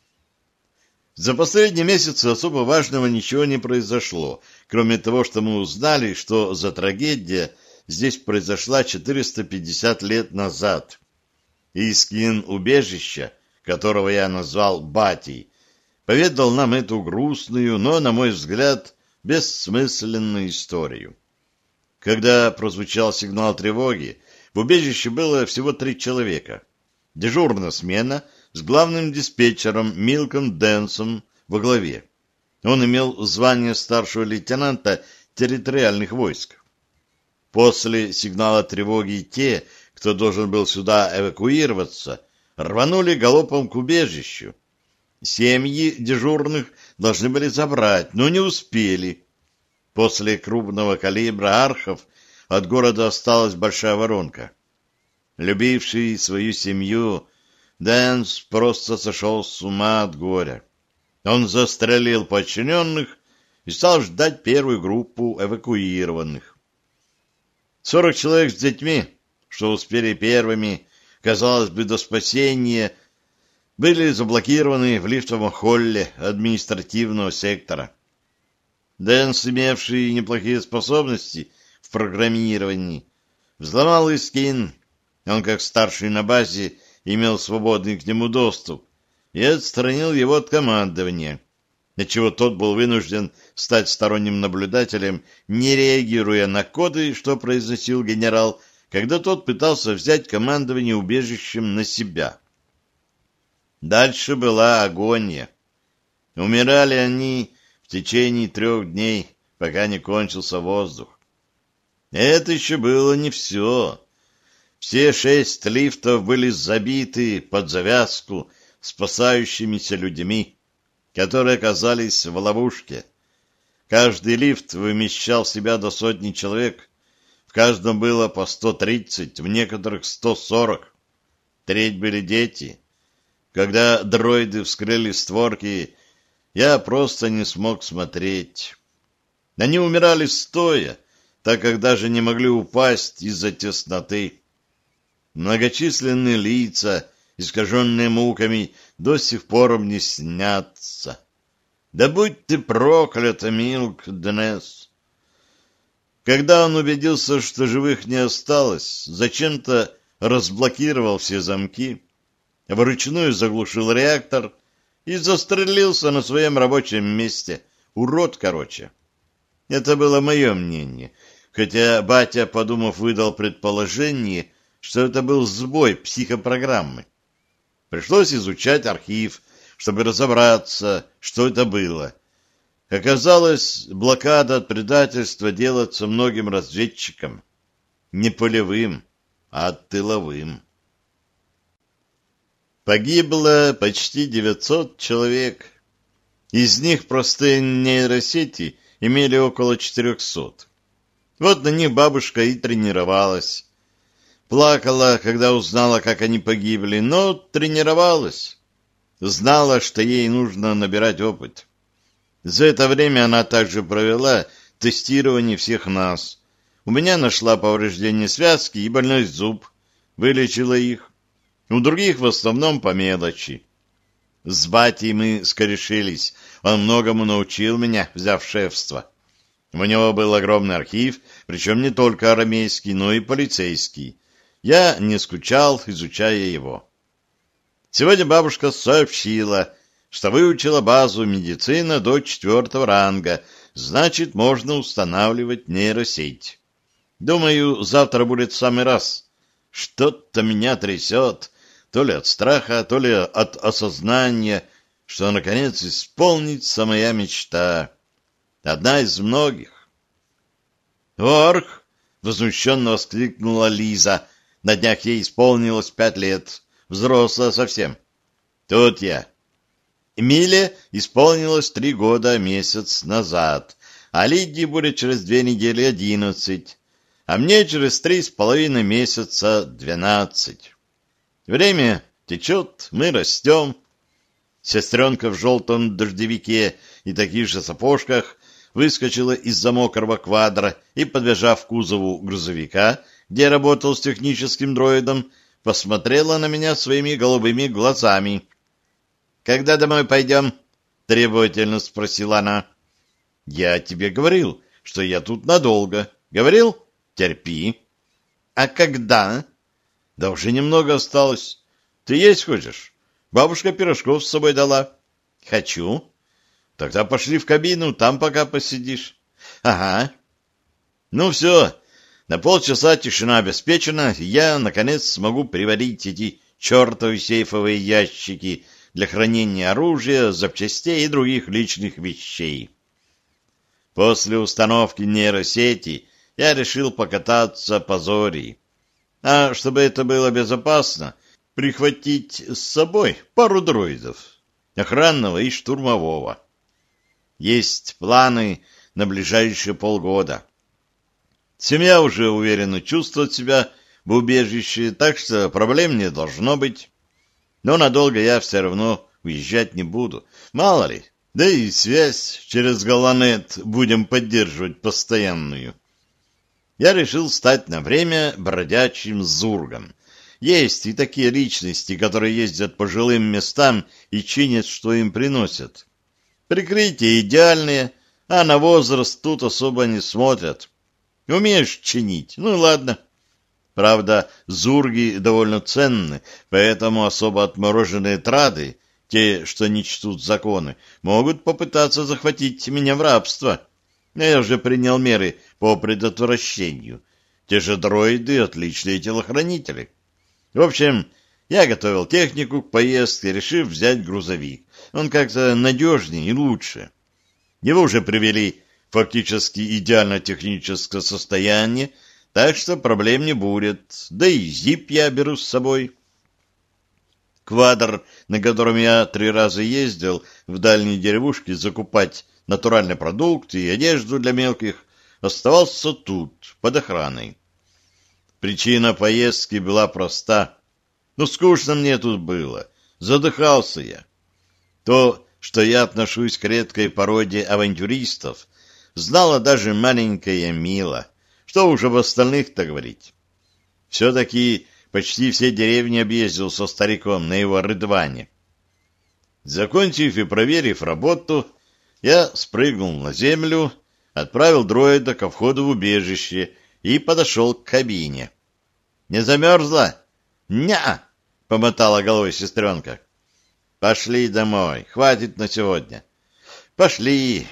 За последние месяцы особо важного ничего не произошло, кроме того, что мы узнали, что за трагедия здесь произошла четыреста пятьдесят лет назад. Искин убежища, которого я назвал Батей, поведал нам эту грустную, но, на мой взгляд, бессмысленную историю. Когда прозвучал сигнал тревоги, в убежище было всего три человека. Дежурная смена с главным диспетчером Милком Дэнсом во главе. Он имел звание старшего лейтенанта территориальных войск. После сигнала тревоги те, кто должен был сюда эвакуироваться, рванули галопом к убежищу. Семьи дежурных должны были забрать, но не успели. После крупного калибра архов от города осталась большая воронка. Любивший свою семью, Дэнс просто сошел с ума от горя. Он застрелил подчиненных и стал ждать первую группу эвакуированных. Сорок человек с детьми, что успели первыми, казалось бы, до спасения, были заблокированы в лифтовом холле административного сектора. Дэнс, имевший неплохие способности в программировании, взломал Искин. Он, как старший на базе, имел свободный к нему доступ и отстранил его от командования, отчего тот был вынужден стать сторонним наблюдателем, не реагируя на коды, что произносил генерал, когда тот пытался взять командование убежищем на себя. Дальше была агония. Умирали они в течение трех дней, пока не кончился воздух. Это еще было не все. Все шесть лифтов были забиты под завязку спасающимися людьми, которые оказались в ловушке. Каждый лифт вмещал в себя до сотни человек. В каждом было по сто тридцать, в некоторых сто сорок. Треть были дети. Когда дроиды вскрыли створки, я просто не смог смотреть. Они умирали стоя, так как даже не могли упасть из-за тесноты. Многочисленные лица, искаженные муками, до сих пор мне снятся. Да будь ты проклята, Милк Дэнс! Когда он убедился, что живых не осталось, зачем-то разблокировал все замки, вручную заглушил реактор и застрелился на своем рабочем месте. Урод, короче. Это было мое мнение, хотя батя, подумав, выдал предположение, что это был сбой психопрограммы. Пришлось изучать архив, чтобы разобраться, что это было. Оказалось, блокада от предательства делается многим разведчикам. Не полевым, а тыловым. Погибло почти девятьсот человек. Из них простые нейросети имели около четырехсот. Вот на них бабушка и тренировалась. Плакала, когда узнала, как они погибли, но тренировалась. Знала, что ей нужно набирать опыт. За это время она также провела тестирование всех нас. У меня нашла повреждение связки и больной зуб, вылечила их. У других в основном по мелочи. С батей мы скорешились. Он многому научил меня, взяв шефство. У него был огромный архив, причем не только армейский, но и полицейский. Я не скучал, изучая его. Сегодня бабушка сообщила, что выучила базу медицина до четвертого ранга, значит, можно устанавливать нейросеть. Думаю, завтра будет в самый раз. Что-то меня трясет, то ли от страха, то ли от осознания, что, наконец, исполнится моя мечта. Одна из многих. «Орк!» — возмущенно воскликнула Лиза. На днях ей исполнилось пять лет. Взрослая совсем. Тут я. Эмиле исполнилось три года месяц назад. а Лидии будет через две недели одиннадцать, а мне через три с половиной месяца двенадцать. Время течет, мы растем. Сестренка в желтом дождевике и таких же сапожках выскочила из-за мокрого квадра и, подбежав к кузову грузовика, где я работал с техническим дроидом, посмотрела на меня своими голубыми глазами. «Когда домой пойдем?» — требовательно спросила она. «Я тебе говорил, что я тут надолго. Говорил? Терпи». «А когда?» «Да уже немного осталось. Ты есть хочешь? Бабушка пирожков с собой дала». «Хочу». «Тогда пошли в кабину, там пока посидишь». «Ага». «Ну все, на полчаса тишина обеспечена, и я, наконец, смогу приварить эти чертовы сейфовые ящики для хранения оружия, запчастей и других личных вещей». После установки нейросети я решил покататься по Зории. А чтобы это было безопасно, прихватить с собой пару дроидов, охранного и штурмового. Есть планы на ближайшие полгода. Семья уже уверенно чувствует себя в убежище, так что проблем не должно быть. Но надолго я все равно уезжать не буду. Мало ли, да и связь через Галанет будем поддерживать постоянную. Я решил стать на время бродячим зургом. Есть и такие личности, которые ездят по жилым местам и чинят, что им приносят. Прикрытие идеальное, а на возраст тут особо не смотрят. Умеешь чинить, ну ладно. Правда, зурги довольно ценны, поэтому особо отмороженные трады, те, что не чтут законы, могут попытаться захватить меня в рабство. Я уже принял меры по предотвращению. Те же дроиды — отличные телохранители. В общем, я готовил технику к поездке, решив взять грузовик. Он как-то надежнее и лучше. Его уже привели в фактически идеальное техническое состояние, так что проблем не будет. Да и зип я беру с собой. Квадр, на котором я три раза ездил в дальние деревушки закупать натуральные продукты и одежду для мелких, оставался тут, под охраной. Причина поездки была проста. Ну, скучно мне тут было. Задыхался я. То, что я отношусь к редкой породе авантюристов, знала даже маленькая Мила. Что уж об остальных-то говорить. Все-таки почти все деревни объездил со стариком на его рыдване. Закончив и проверив работу, я спрыгнул на землю, отправил дроида ко входу в убежище и подошел к кабине. «Не замерзла?» «Ня!» — помотала головой сестренка. «Пошли домой, хватит на сегодня». «Пошли!»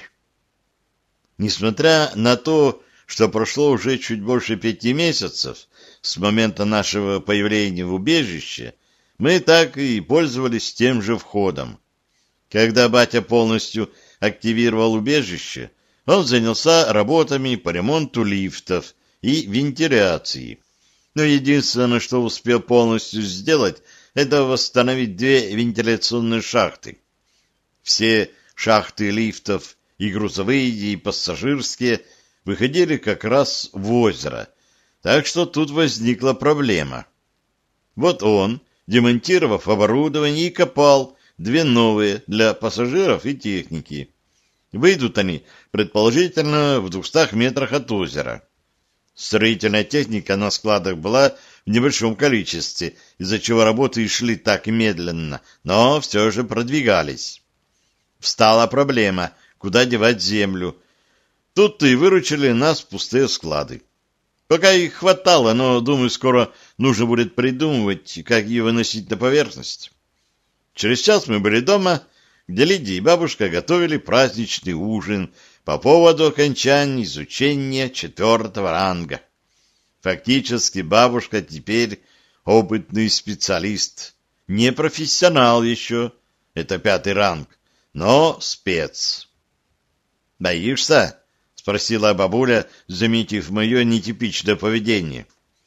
Несмотря на то, что прошло уже чуть больше пяти месяцев с момента нашего появления в убежище, мы так и пользовались тем же входом. Когда батя полностью активировал убежище, он занялся работами по ремонту лифтов и вентиляции. Но единственное, что успел полностью сделать, это восстановить две вентиляционные шахты. Все шахты лифтов, и грузовые, и пассажирские, выходили как раз в озеро, так что тут возникла проблема. Вот он, демонтировав оборудование, и копал две новые для пассажиров и техники. Выйдут они, предположительно, в двухстах метрах от озера. Строительная техника на складах была в небольшом количестве, из-за чего работы шли так медленно, но все же продвигались. Встала проблема, куда девать землю. Тут-то и выручили нас пустые склады. Пока их хватало, но, думаю, скоро нужно будет придумывать, как ее выносить на поверхность. Через час мы были дома, где Лидия и бабушка готовили праздничный ужин по поводу окончания изучения четвертого ранга. Фактически бабушка теперь опытный специалист, не профессионал еще, это пятый ранг, но спец. «Боишься?» — спросила бабуля, заметив мое нетипичное поведение.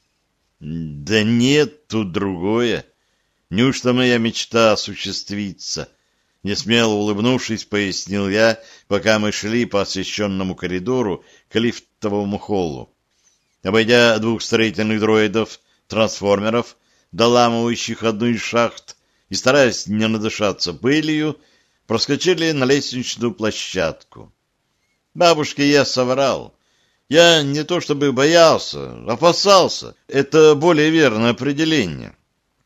«Да нет, тут другое. Неужто моя мечта осуществится?» Несмело улыбнувшись, пояснил я, пока мы шли по освещенному коридору к лифтовому холлу. Обойдя двух строительных дроидов, трансформеров, доламывающих одну из шахт, и стараясь не надышаться пылью, проскочили на лестничную площадку. Бабушке я соврал. Я не то чтобы боялся, опасался. Это более верное определение.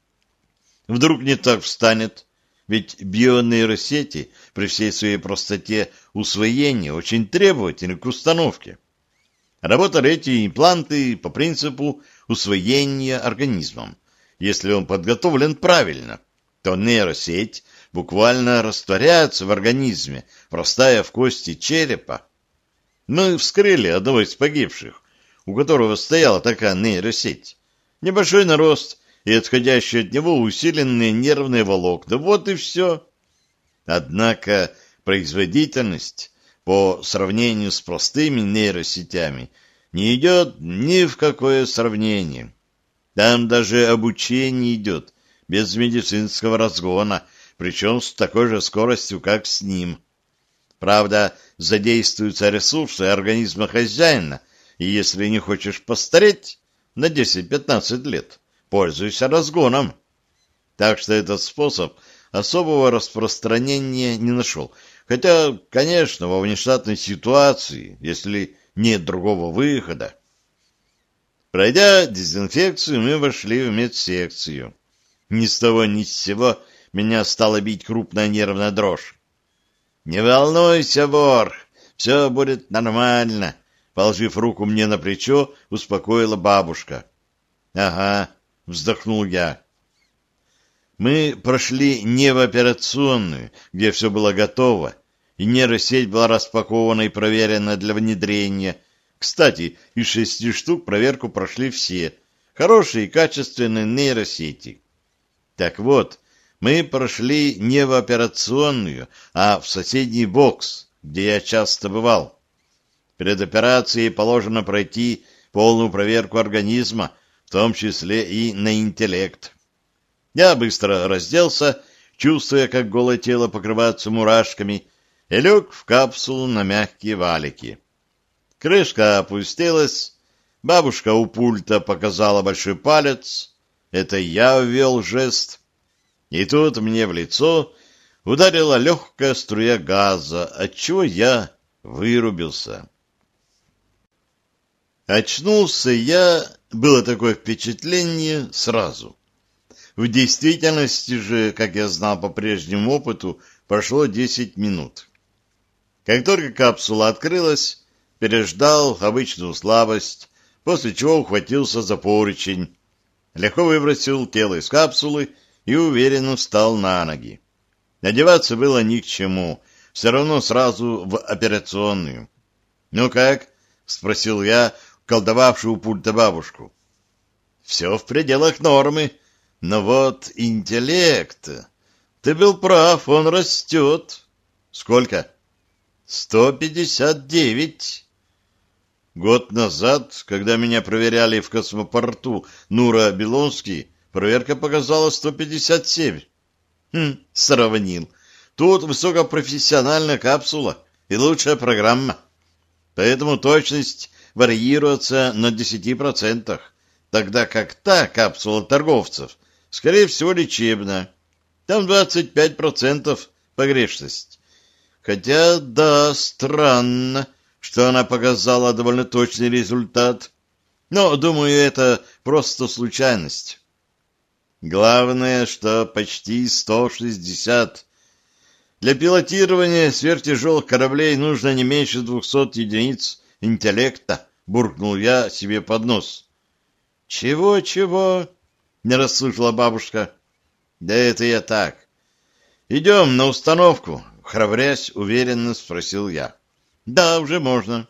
Вдруг не так встанет, ведь бионейросети при всей своей простоте усвоения очень требовательны к установке. Работали эти импланты по принципу усвоения организмом. Если он подготовлен правильно, то нейросеть буквально растворяется в организме, врастая в кости черепа. Мы вскрыли одного из погибших, у которого стояла такая нейросеть. Небольшой нарост и отходящие от него усиленные нервные волокна. Вот и все. Однако производительность по сравнению с простыми нейросетями не идет ни в какое сравнение. Там даже обучение идет без медицинского разгона, причем с такой же скоростью, как с ним. Правда, задействуются ресурсы организма хозяина, и если не хочешь постареть на десять-пятнадцать лет, пользуйся разгоном. Так что этот способ особого распространения не нашел. Хотя, конечно, во внештатной ситуации, если нет другого выхода. Пройдя дезинфекцию, мы вошли в медсекцию. Ни с того ни с сего меня стала бить крупная нервная дрожь. «Не волнуйся, вор, все будет нормально», — положив руку мне на плечо, успокоила бабушка. «Ага», — вздохнул я. Мы прошли не в операционную, где все было готово, и нейросеть была распакована и проверена для внедрения. Кстати, из шести штук проверку прошли все. Хорошие и качественные нейросети. Так вот, мы прошли не в операционную, а в соседний бокс, где я часто бывал. Перед операцией положено пройти полную проверку организма, в том числе и на интеллект. Я быстро разделся, чувствуя, как голое тело покрывается мурашками, и лег в капсулу на мягкие валики. Крышка опустилась, бабушка у пульта показала большой палец, это я ввел жест. И тут мне в лицо ударила легкая струя газа, отчего я вырубился. Очнулся я, было такое впечатление, сразу. В действительности же, как я знал по прежнему опыту, прошло десять минут. Как только капсула открылась, переждал обычную слабость, после чего ухватился за поручень, легко выбросил тело из капсулы и уверенно встал на ноги. Одеваться было ни к чему, все равно сразу в операционную. «Ну как?» — спросил я, колдовавшую у пульта бабушку. «Все в пределах нормы, но вот интеллект... Ты был прав, он растет». «Сколько?» «Сто пятьдесят девять». Год назад, когда меня проверяли в космопорту Нура-Белонский, проверка показала сто пятьдесят семь. Хм, сравнил. Тут высокопрофессиональная капсула и лучшая программа. Поэтому точность варьируется на десяти процентах, тогда как та капсула торговцев, скорее всего, лечебная. Там двадцать пять процентов погрешность. Хотя, да, странно, что она показала довольно точный результат. Но, думаю, это просто случайность. Главное, что почти сто шестьдесят. Для пилотирования сверхтяжелых кораблей нужно не меньше двухсот единиц интеллекта, буркнул я себе под нос. Чего-чего? Не расслышала бабушка. Да это я так. Идем на установку, храбрясь, уверенно спросил я. Да, уже можно.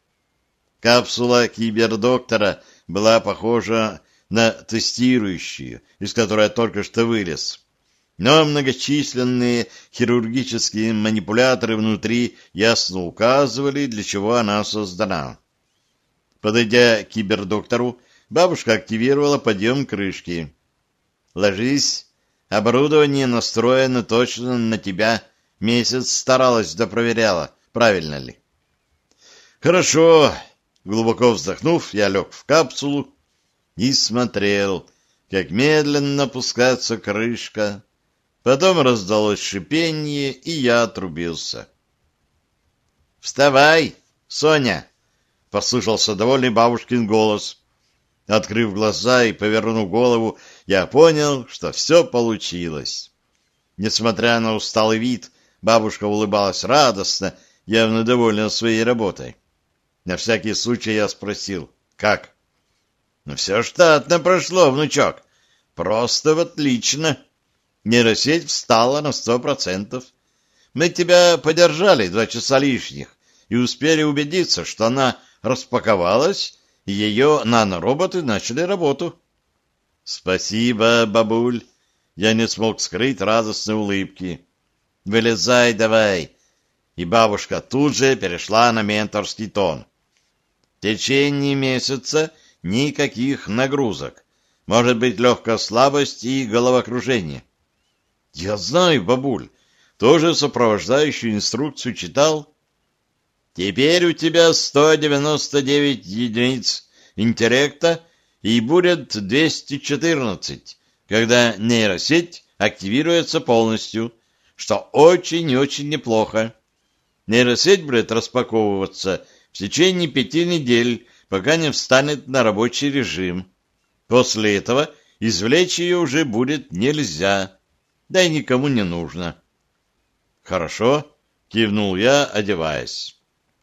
Капсула кибердоктора была похожа на тестирующую, из которой я только что вылез. Но многочисленные хирургические манипуляторы внутри ясно указывали, для чего она создана. Подойдя к кибердоктору, бабушка активировала подъем крышки. «Ложись, оборудование настроено точно на тебя», Месяц старалась да проверяла, правильно ли. Хорошо. Глубоко вздохнув, я лег в капсулу и смотрел, как медленно опускается крышка. Потом раздалось шипение, и я отрубился. «Вставай, Соня!» — послышался довольный бабушкин голос. Открыв глаза и повернув голову, я понял, что все получилось. Несмотря на усталый вид, бабушка улыбалась радостно, явно довольна своей работой. На всякий случай я спросил: «Как?» «Ну, все штатно прошло, внучок. Просто вот отлично. Нейросеть встала на сто процентов. Мы тебя подержали два часа лишних и успели убедиться, что она распаковалась, и ее нанороботы начали работу». «Спасибо, бабуль». Я не смог скрыть радостной улыбки. «Вылезай давай». И бабушка тут же перешла на менторский тон. «В течение месяца никаких нагрузок. Может быть легкая слабость и головокружение». «Я знаю, бабуль. Тоже сопровождающую инструкцию читал». «Теперь у тебя сто девяносто девять единиц интеллекта и будет двести четырнадцать, когда нейросеть активируется полностью, что очень и очень неплохо. Нейросеть будет распаковываться в течение пяти недель, пока не встанет на рабочий режим. После этого извлечь ее уже будет нельзя, да и никому не нужно». «Хорошо», — кивнул я, одеваясь.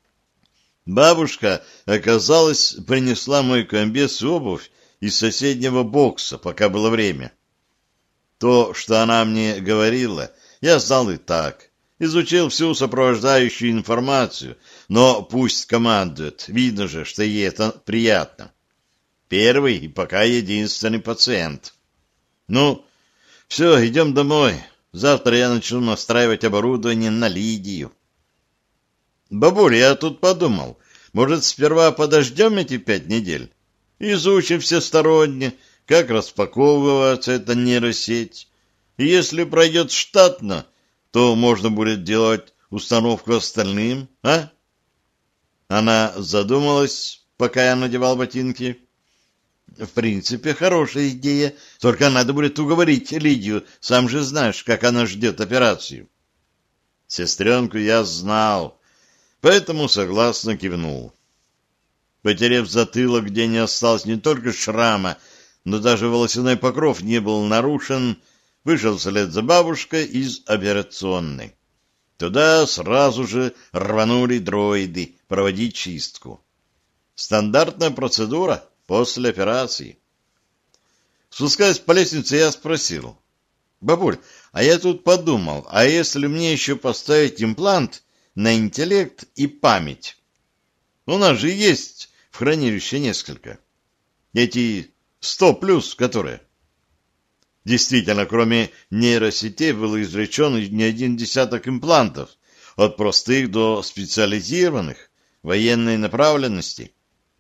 Бабушка, оказалось, принесла мой комбез и обувь из соседнего бокса, пока было время. То, что она мне говорила, я знал и так. Изучил всю сопровождающую информацию, но пусть командует, видно же, что ей это приятно. Первый и пока единственный пациент. Ну, все, идем домой. Завтра я начну настраивать оборудование на Лидию. «Бабуль, я тут подумал, может, сперва подождем эти пять недель? Изучим всесторонне, как распаковывается эта нейросеть. И если пройдет штатно, то можно будет делать установку остальным, а?» Она задумалась, пока я надевал ботинки. «В принципе, хорошая идея, только надо будет уговорить Лидию, сам же знаешь, как она ждет операцию». Сестренку я знал, поэтому согласно кивнул. Потерев затылок, где не осталось не только шрама, но даже волосяной покров не был нарушен, вышел вслед за бабушкой из операционной. Туда сразу же рванули дроиды проводить чистку. Стандартная процедура после операции. Спускаясь по лестнице, я спросил: «Бабуль, а я тут подумал, а если мне еще поставить имплант на интеллект и память? У нас же есть в хранилище несколько. Эти сто плюс, которые...» Действительно, кроме нейросетей был извлечен не один десяток имплантов, от простых до специализированных, военной направленности.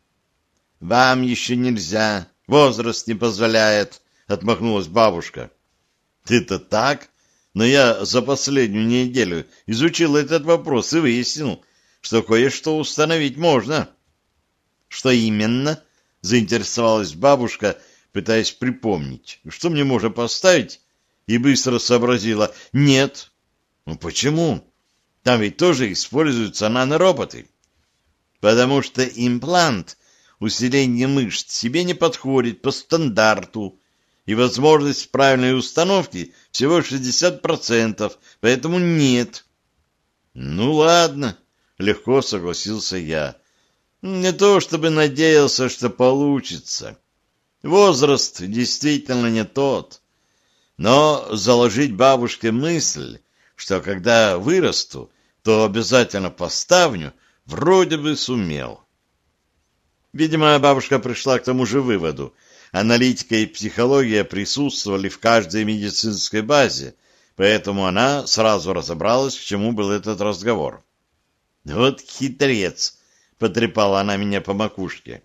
«Вам еще нельзя, возраст не позволяет», — отмахнулась бабушка. «Ты-то так, но я за последнюю неделю изучил этот вопрос и выяснил, что кое-что установить можно». «Что именно?» — заинтересовалась бабушка, пытаясь припомнить, что мне можно поставить, и быстро сообразила: «Нет». «Ну почему? Там ведь тоже используются нанороботы». «Потому что имплант усиление мышц себе не подходит по стандарту, и возможность правильной установки всего шестьдесят процентов, поэтому нет». «Ну ладно», — легко согласился я. «Не то чтобы надеялся, что получится. Возраст действительно не тот. Но заложить бабушке мысль, что когда вырасту, то обязательно поставлю, вроде бы сумел». Видимо, бабушка пришла к тому же выводу. Аналитика и психология присутствовали в каждой медицинской базе, поэтому она сразу разобралась, к чему был этот разговор. «Вот хитрец!» — потрепала она меня по макушке.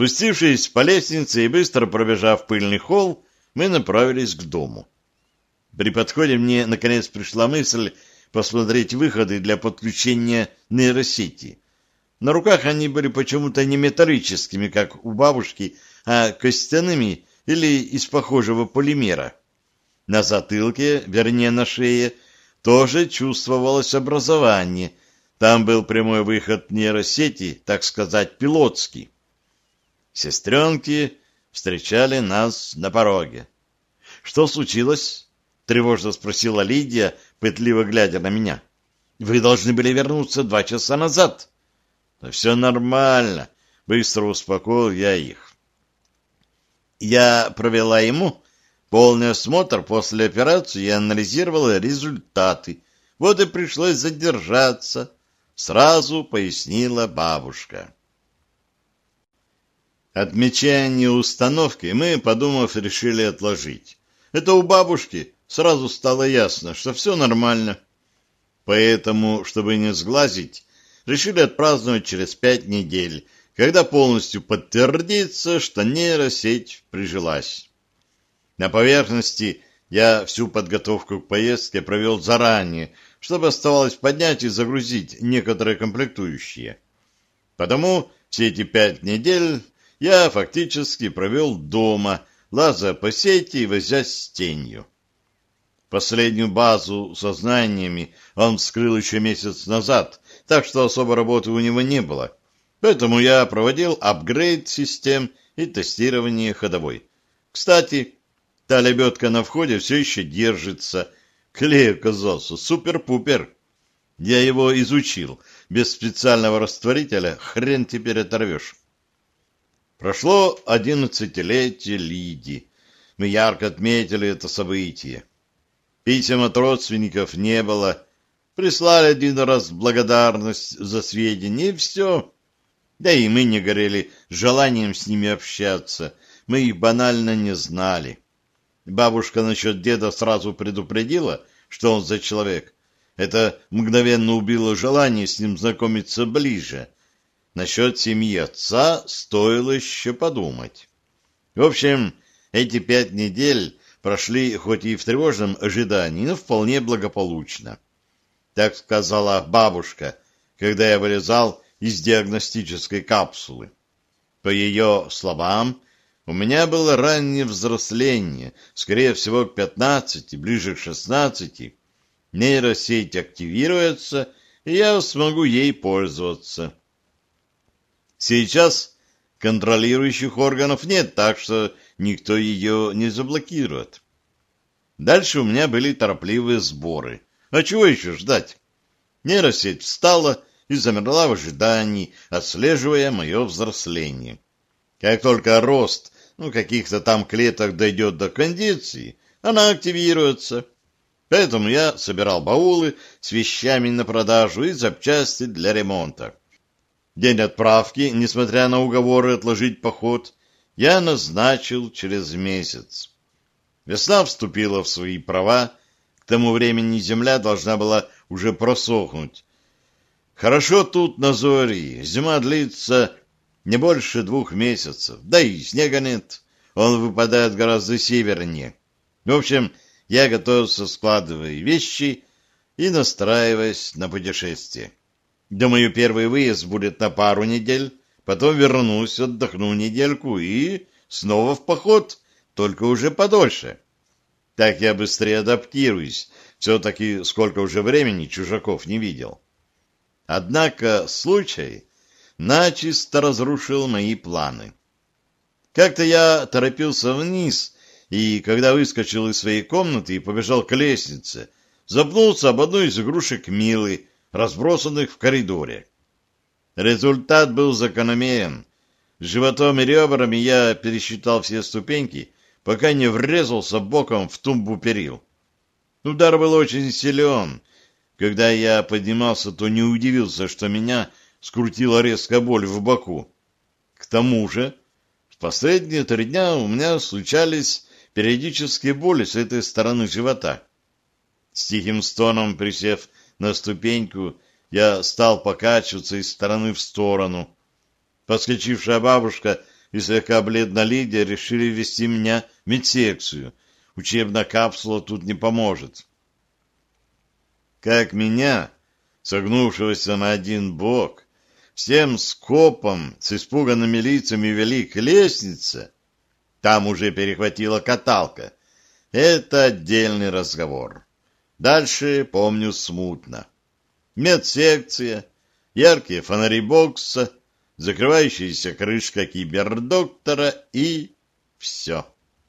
Спустившись по лестнице и быстро пробежав пыльный холл, мы направились к дому. При подходе мне, наконец, пришла мысль посмотреть выходы для подключения нейросети. На руках они были почему-то не металлическими, как у бабушки, а костяными или из похожего полимера. На затылке, вернее на шее, тоже чувствовалось образование. Там был прямой выход нейросети, так сказать, пилотский. Сестренки встречали нас на пороге. «Что случилось?» — тревожно спросила Лидия, пытливо глядя на меня. «Вы должны были вернуться два часа назад». «Да все нормально», — быстро успокоил я их. Я провела ему полный осмотр после операции и анализировала результаты. Вот и пришлось задержаться, сразу пояснила бабушка. Отмечание установки мы, подумав, решили отложить. Это у бабушки сразу стало ясно, что все нормально. Поэтому, чтобы не сглазить, решили отпраздновать через пять недель, когда полностью подтвердится, что нейросеть прижилась. На поверхности я всю подготовку к поездке провел заранее, чтобы оставалось поднять и загрузить некоторые комплектующие. Потому все эти пять недель я фактически провел дома, лазая по сети и возясь с тенью. Последнюю базу со знаниями он вскрыл еще месяц назад, так что особо работы у него не было. Поэтому я проводил апгрейд систем и тестирование ходовой. Кстати, та лебедка на входе все еще держится. Клей оказался супер-пупер. Я его изучил. Без специального растворителя хрен теперь оторвешь. Прошло одиннадцатилетие Лидии. Мы ярко отметили это событие. Писем от родственников не было. Прислали один раз благодарность за сведения, и все. Да и мы не горели желанием с ними общаться. Мы их банально не знали. Бабушка насчет деда сразу предупредила, что он за человек. Это мгновенно убило желание с ним знакомиться ближе. Насчет семьи отца стоило еще подумать. В общем, эти пять недель прошли хоть и в тревожном ожидании, но вполне благополучно. Так сказала бабушка, когда я вылезал из диагностической капсулы. По ее словам, у меня было раннее взросление, скорее всего к пятнадцати, ближе к шестнадцати. Нейросеть активируется, и я смогу ей пользоваться. Сейчас контролирующих органов нет, так что никто ее не заблокирует. Дальше у меня были торопливые сборы. А чего еще ждать? Нейросеть встала и замерла в ожидании, отслеживая мое взросление. Как только рост ну, каких-то там клеток дойдет до кондиции, она активируется. Поэтому я собирал баулы с вещами на продажу и запчасти для ремонта. День отправки, несмотря на уговоры отложить поход, я назначил через месяц. Весна вступила в свои права, к тому времени земля должна была уже просохнуть. Хорошо тут на Зории, зима длится не больше двух месяцев, да и снега нет, он выпадает гораздо севернее. В общем, я готовился, складывая вещи и настраиваясь на путешествие. Думаю, первый выезд будет на пару недель, потом вернусь, отдохну недельку и снова в поход, только уже подольше. Так я быстрее адаптируюсь, все-таки сколько уже времени чужаков не видел. Однако случай начисто разрушил мои планы. Как-то я торопился вниз, и когда выскочил из своей комнаты и побежал к лестнице, запнулся об одну из игрушек Милы, разбросанных в коридоре. Результат был закономерен. Животом и ребрами я пересчитал все ступеньки, пока не врезался боком в тумбу перил. Удар был очень силен. Когда я поднимался, то не удивился, что меня скрутила резкая боль в боку. К тому же, в последние три дня у меня случались периодические боли с этой стороны живота. С тихим стоном, присев на ступеньку, я стал покачиваться из стороны в сторону. Подскочившая бабушка и слегка бледная Лидия решили ввести меня в медсекцию. учебная капсула тут не поможет. Как меня, согнувшегося на один бок, всем скопом с испуганными лицами вели к лестнице, там уже перехватила каталка. Это отдельный разговор. Дальше помню смутно. Медсекция, яркие фонари бокса, закрывающаяся крышка кибердоктора и все.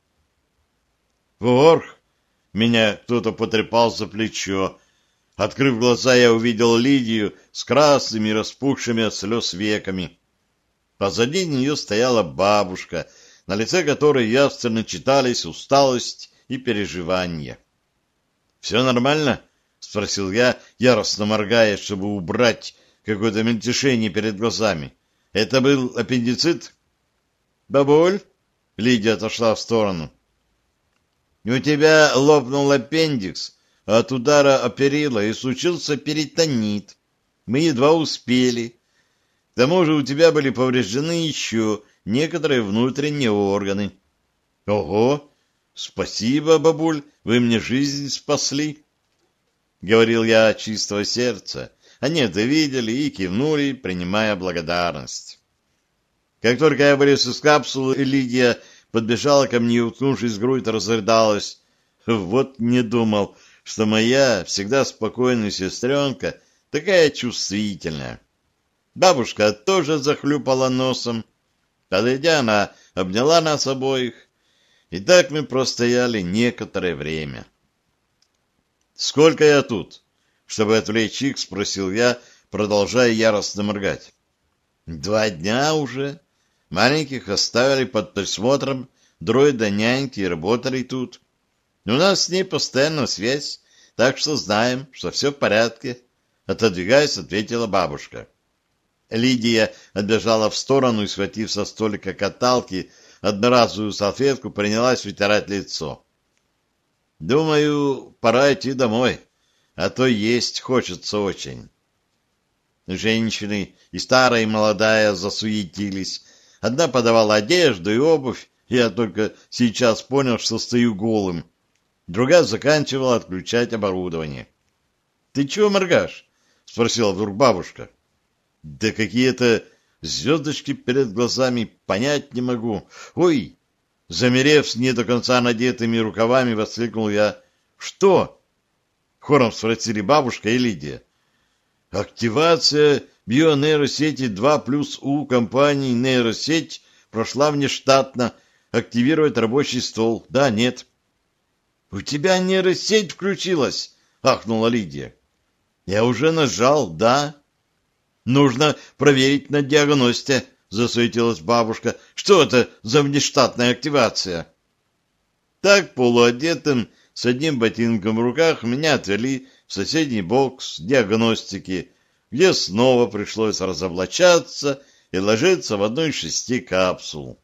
«Ворх!» — меня кто-то потрепал за плечо. Открыв глаза, я увидел Лидию с красными, распухшими от слез веками. Позади нее стояла бабушка, на лице которой явственно читались усталость и переживания. «Все нормально?» — спросил я, яростно моргая, чтобы убрать какое-то мельтешение перед глазами. «Это был аппендицит?» «Бабуль?» — Лидия отошла в сторону. «У тебя лопнул аппендикс от удара о перила и случился перитонит. Мы едва успели. К тому же у тебя были повреждены еще некоторые внутренние органы». «Ого! Спасибо, бабуль, вы мне жизнь спасли!» — говорил я от чистого сердца. Они это видели и кивнули, принимая благодарность. Как только я вылез из капсулы, Лидия подбежала ко мне и, уткнувшись в грудь, разрыдалась. Вот не думал, что моя всегда спокойная сестренка такая чувствительная. Бабушка тоже захлюпала носом. Подойдя, она обняла нас обоих, и так мы простояли некоторое время. «Сколько я тут?» — чтобы отвлечь их, спросил я, продолжая яростно моргать. «Два дня уже. Маленьких оставили под присмотром дроида-няньки и работали тут. У нас с ней постоянно связь, так что знаем, что все в порядке», — отодвигаясь, ответила бабушка. Лидия отбежала в сторону и, схватив со столика каталки одноразовую салфетку, принялась вытирать лицо. «Думаю, пора идти домой, а то есть хочется очень». Женщины, и старая, и молодая, засуетились. Одна подавала одежду и обувь, я только сейчас понял, что стою голым. Другая заканчивала отключать оборудование. «Ты чего моргаешь?» — спросила вдруг бабушка. «Да какие-то звездочки перед глазами, понять не могу. Ой!» Замерев с не до конца надетыми рукавами, воскликнул я. «Что?» — хором спросили бабушка и Лидия. «Активация бионейросети два плюс У компании «Нейросеть» прошла внештатно. Активировать рабочий стол. Да, нет». «У тебя нейросеть включилась?» — ахнула Лидия. «Я уже нажал, да». «Нужно проверить на диагносте», — засуетилась бабушка. «Что это за внештатная активация?» Так, полуодетым, с одним ботинком в руках, меня отвели в соседний бокс диагностики, где снова пришлось разоблачаться и ложиться в одну из шести капсул.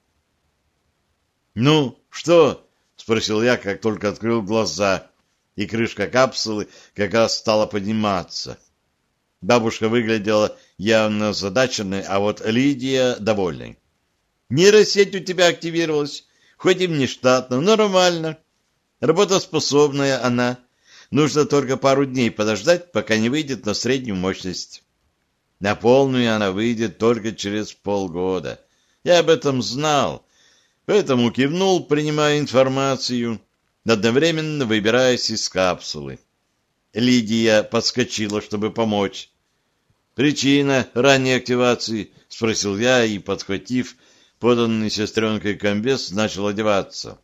«Ну, что?» — спросил я, как только открыл глаза, и крышка капсулы как раз стала подниматься. Бабушка выглядела явно озадаченной, а вот Лидия довольной. «Нейросеть у тебя активировалась, хоть и внештатно, нормально. Работоспособная она. Нужно только пару дней подождать, пока не выйдет на среднюю мощность. На полную она выйдет только через полгода. Я об этом знал, поэтому кивнул, принимая информацию, одновременно выбираясь из капсулы. Лидия подскочила, чтобы помочь. «Причина ранней активации?» — спросил я и, подхватив поданный сестренкой комбез, начал одеваться.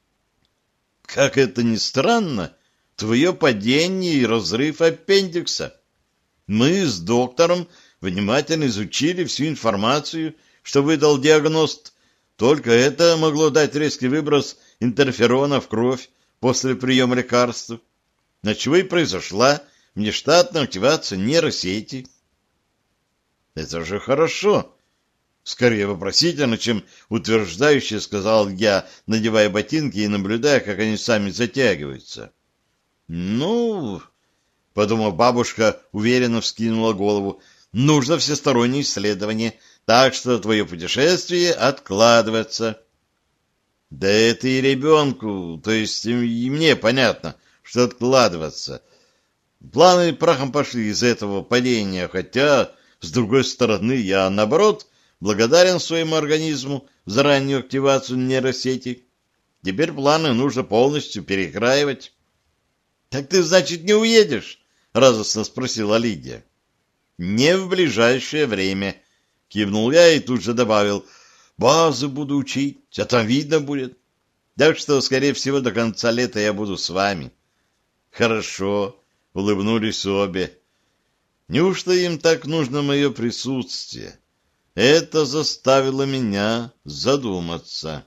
«Как это ни странно, твое падение и разрыв аппендикса. Мы с доктором внимательно изучили всю информацию, что выдал диагност. Только это могло дать резкий выброс интерферона в кровь после приема лекарств, на чего и произошла внештатная активация нейросети». «Это же хорошо!» Скорее вопросительно, чем утверждающе, сказал я, надевая ботинки и наблюдая, как они сами затягиваются. «Ну...» — подумав, бабушка уверенно вскинула голову. «Нужно всестороннее исследование, так что твое путешествие откладывается». Да это и ребенку, то есть и мне понятно, что откладываться. Планы прахом пошли из-за этого падения, хотя, с другой стороны, я, наоборот, благодарен своему организму за раннюю активацию нейросети. Теперь планы нужно полностью перекраивать. — Так ты, значит, не уедешь? — радостно спросила Лидия. — Не в ближайшее время, — кивнул я и тут же добавил. — Базы буду учить, а там видно будет. Так что, скорее всего, до конца лета я буду с вами. — Хорошо, — улыбнулись обе. Неужто им так нужно мое присутствие? Это заставило меня задуматься.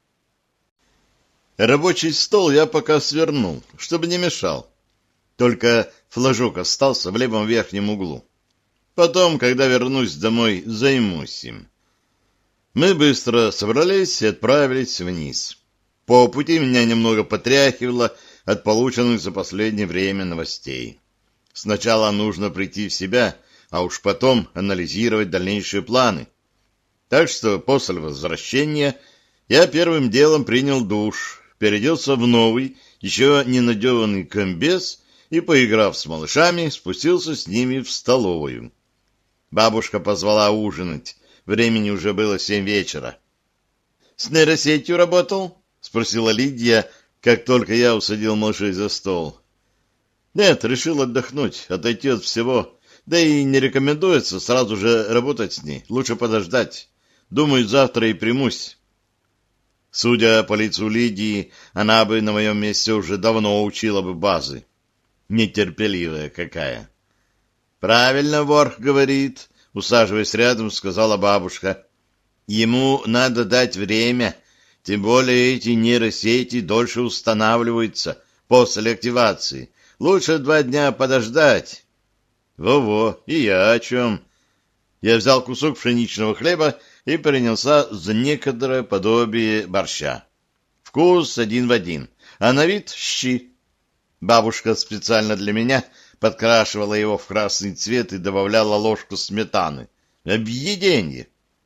Рабочий стол я пока свернул, чтобы не мешал. Только флажок остался в левом верхнем углу. Потом, когда вернусь домой, займусь им. Мы быстро собрались и отправились вниз. По пути меня немного потряхивало от полученных за последнее время новостей. Сначала нужно прийти в себя, а уж потом анализировать дальнейшие планы. Так что после возвращения я первым делом принял душ, переоделся в новый, еще не надеванный комбез и, поиграв с малышами, спустился с ними в столовую. Бабушка позвала ужинать. Времени уже было семь вечера. — С нейросетью работал? — спросила Лидия, как только я усадил малышей за стол. — Нет, решил отдохнуть, отойти от всего. Да и не рекомендуется сразу же работать с ней. Лучше подождать. Думаю, завтра и примусь. Судя по лицу Лидии, она бы на моем месте уже давно учила бы базы. Нетерпеливая какая. — Правильно Ворх говорит, — усаживаясь рядом, сказала бабушка. — Ему надо дать время, тем более эти нейросети дольше устанавливаются после активации. Лучше два дня подождать. Во-во, и я о чем. Я взял кусок пшеничного хлеба и принялся за некоторое подобие борща. Вкус один в один, а на вид щи. Бабушка специально для меня подкрашивала его в красный цвет и добавляла ложку сметаны. Объеденье!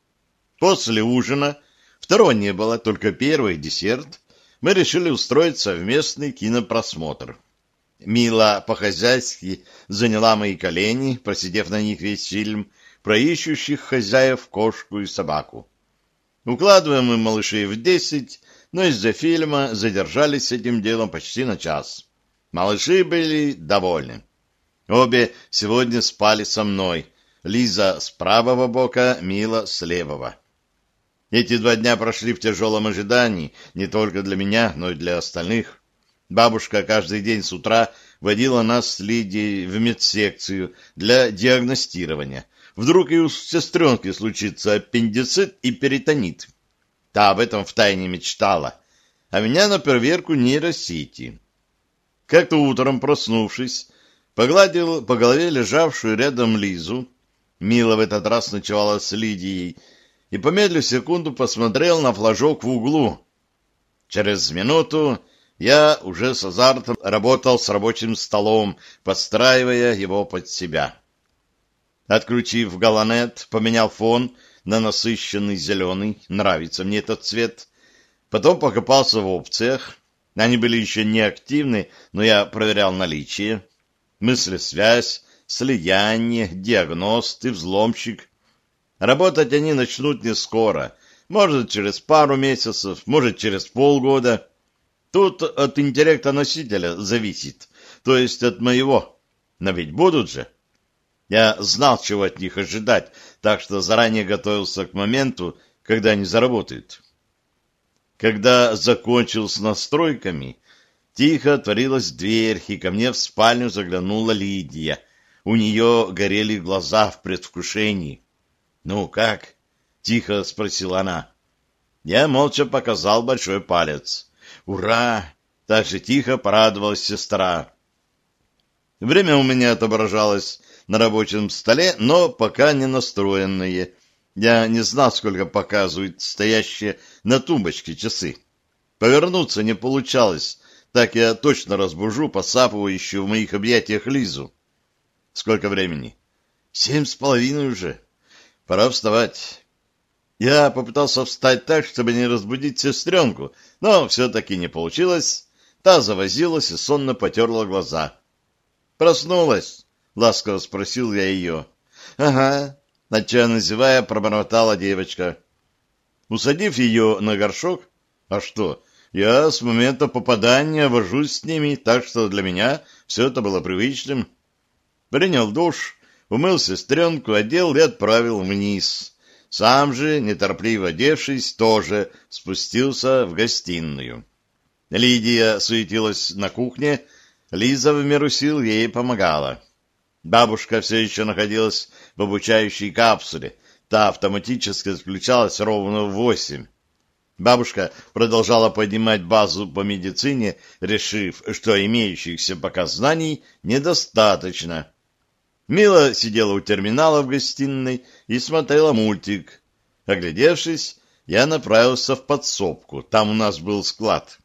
После ужина, второго не было, только первый десерт, мы решили устроить совместный кинопросмотр. Мила по-хозяйски заняла мои колени, просидев на них весь фильм, про ищущих хозяев кошку и собаку. Укладываем мы малышей в десять, но из-за фильма задержались с этим делом почти на час. Малыши были довольны. Обе сегодня спали со мной. Лиза с правого бока, Мила с левого. Эти два дня прошли в тяжелом ожидании не только для меня, но и для остальных. Бабушка каждый день с утра водила нас с Лидией в медсекцию для диагностирования. Вдруг и у сестренки случится аппендицит и перитонит. Та об этом втайне мечтала, а меня на проверку нейросети. Как-то утром, проснувшись, погладил по голове лежавшую рядом Лизу. Мила в этот раз ночевала с Лидией, и, помедлив секунду, посмотрел на флажок в углу. Через минуту я уже с азартом работал с рабочим столом, подстраивая его под себя. Отключив галанет, поменял фон на насыщенный зеленый, нравится мне этот цвет. Потом покопался в опциях. Они были еще не активны, но я проверял наличие. Мыслесвязь, слияние, диагност и взломщик. Работать они начнут не скоро. Может, через пару месяцев, может, через полгода. Тут от интеллекта носителя зависит, то есть от моего. Но ведь будут же. Я знал, чего от них ожидать, так что заранее готовился к моменту, когда они заработают. Когда закончил с настройками, тихо отворилась дверь, и ко мне в спальню заглянула Лидия. У нее горели глаза в предвкушении. «Ну как?» — тихо спросила она. Я молча показал большой палец. «Ура!» — так же тихо порадовалась сестра. Время у меня отображалось на рабочем столе, но пока не настроенное. Я не знал, сколько показывают стоящие на тумбочке часы. Повернуться не получалось, так я точно разбужу посапывающую в моих объятиях Лизу. Сколько времени? Семь с половиной уже. Пора вставать. Я попытался встать так, чтобы не разбудить сестренку, но все-таки не получилось. Та завозилась и сонно потерла глаза. «Проснулась?» — ласково спросил я ее. «Ага», — отчаянно зевая, пробормотала девочка. Усадив ее на горшок, а что, я с момента попадания вожусь с ними, так что для меня все это было привычным. Принял душ, умыл сестренку, одел и отправил вниз. Сам же, неторопливо одевшись, тоже спустился в гостиную. Лидия суетилась на кухне, Лиза в меру сил ей помогала. Бабушка все еще находилась в обучающей капсуле, та автоматически включалась ровно в восемь. Бабушка продолжала поднимать базу по медицине, решив, что имеющихся пока знаний недостаточно. Мила сидела у терминала в гостиной и смотрела мультик. Оглядевшись, я направился в подсобку, там у нас был склад.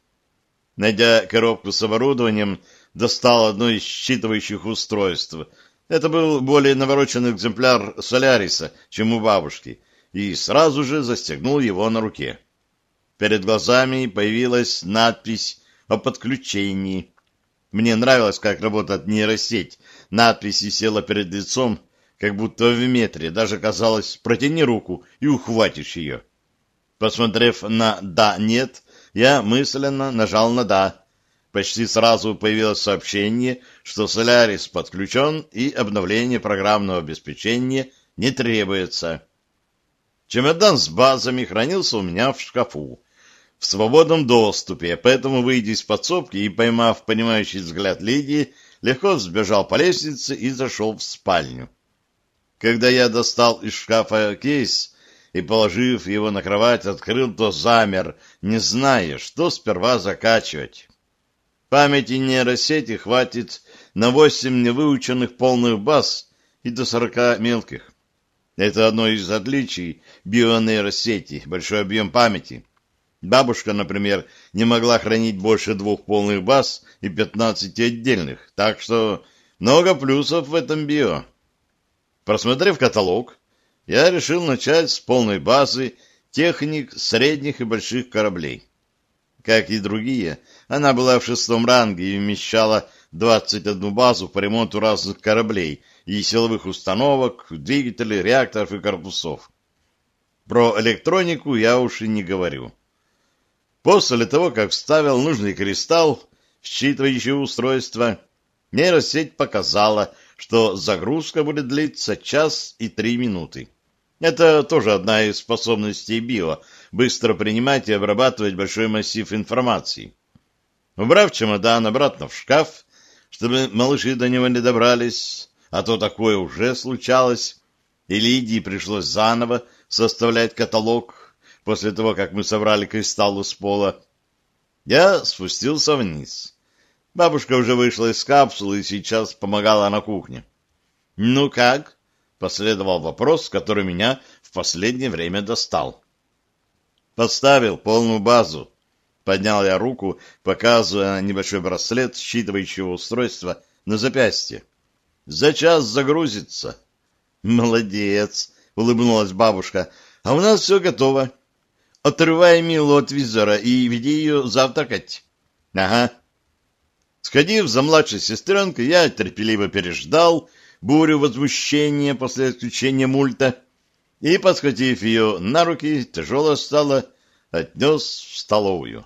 Найдя коробку с оборудованием, достал одно из считывающих устройств. Это был более навороченный экземпляр Соляриса, чем у бабушки, и сразу же застегнул его на руке. Перед глазами появилась надпись о подключении. Мне нравилось, как работает нейросеть. Надпись висела перед лицом, как будто в метре. Даже казалось, протяни руку и ухватишь ее. Посмотрев на «да-нет», я мысленно нажал на «да». Почти сразу появилось сообщение, что Солярис подключен и обновление программного обеспечения не требуется. Чемодан с базами хранился у меня в шкафу, в свободном доступе, поэтому, выйдя из подсобки и поймав понимающий взгляд Лидии, легко взбежал по лестнице и зашел в спальню. Когда я достал из шкафа кейс и, положив его на кровать, открыл, то замер, не зная, что сперва закачивать. Памяти нейросети хватит на восемь невыученных полных баз и до сорока мелких. Это одно из отличий бионейросети, большой объем памяти. Бабушка, например, не могла хранить больше двух полных баз и пятнадцати отдельных, так что много плюсов в этом био. Просмотрев каталог, я решил начать с полной базы техник средних и больших кораблей. Как и другие, она была в шестом ранге и вмещала двадцать одну базу по ремонту разных кораблей и силовых установок, двигателей, реакторов и корпусов. Про электронику я уж и не говорю. После того, как вставил нужный кристалл в считывающее устройство, нейросеть показала, что загрузка будет длиться час и три минуты. Это тоже одна из способностей био — быстро принимать и обрабатывать большой массив информации. Убрав чемодан обратно в шкаф, чтобы малыши до него не добрались, а то такое уже случалось, и Лидии пришлось заново составлять каталог после того, как мы собрали кристаллы с пола, я спустился вниз. Бабушка уже вышла из капсулы и сейчас помогала на кухне. «Ну как?» — последовал вопрос, который меня в последнее время достал. «Поставил полную базу». Поднял я руку, показывая небольшой браслет считывающего устройства на запястье. «За час загрузится». «Молодец!» — улыбнулась бабушка. «А у нас все готово. Отрывай Милу от визора и веди ее завтракать». «Ага». Сходив за младшей сестренкой, я терпеливо переждал бурю возмущения после отключения мульта и, подхватив ее на руки, тяжело стало, отнес в столовую.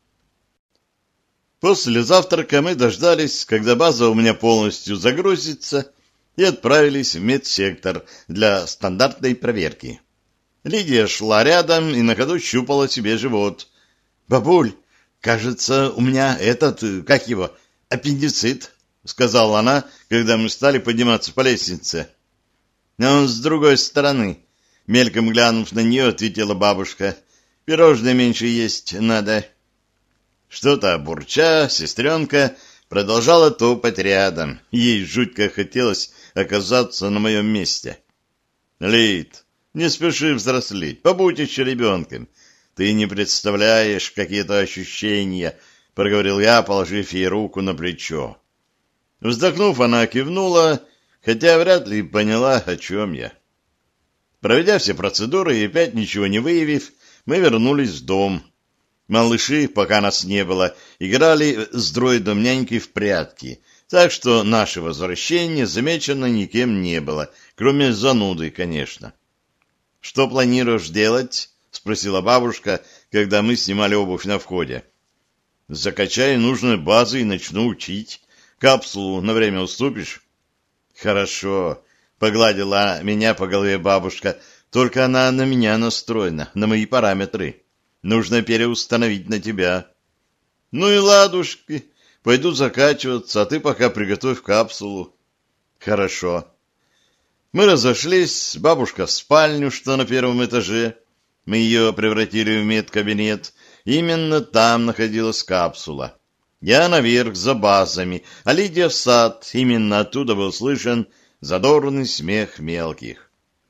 После завтрака мы дождались, когда база у меня полностью загрузится, и отправились в медсектор для стандартной проверки. Лидия шла рядом и на ходу щупала себе живот. «Бабуль, кажется, у меня этот, как его, аппендицит», — сказала она, когда мы стали подниматься по лестнице. «Но он с другой стороны», — мельком глянув на нее, ответила бабушка. «Пирожное меньше есть надо». Что-то бурча, сестренка продолжала топать рядом. Ей жутко хотелось оказаться на моем месте. «Лид, не спеши взрослеть, побудь еще ребенком. Ты не представляешь, какие-то ощущения», — проговорил я, положив ей руку на плечо. Вздохнув, она кивнула, хотя вряд ли поняла, о чем я. Проведя все процедуры и опять ничего не выявив, мы вернулись в дом. Малыши, пока нас не было, играли с дроидом няньки в прятки, так что наше возвращение замечено никем не было, кроме зануды, конечно. — Что планируешь делать? — спросила бабушка, когда мы снимали обувь на входе. — Закачаю нужные базы и начну учить. Капсулу на время уступишь? — Хорошо, — погладила меня по голове бабушка, — только она на меня настроена, на мои параметры. Нужно переустановить на тебя. — Ну и ладушки, пойду закачиваться, а ты пока приготовь капсулу. — Хорошо. Мы разошлись, бабушка в спальню, что на первом этаже. Мы ее превратили в медкабинет. Именно там находилась капсула. Я наверх за базами, а Лидия в сад. Именно оттуда был слышен задорный смех мелких.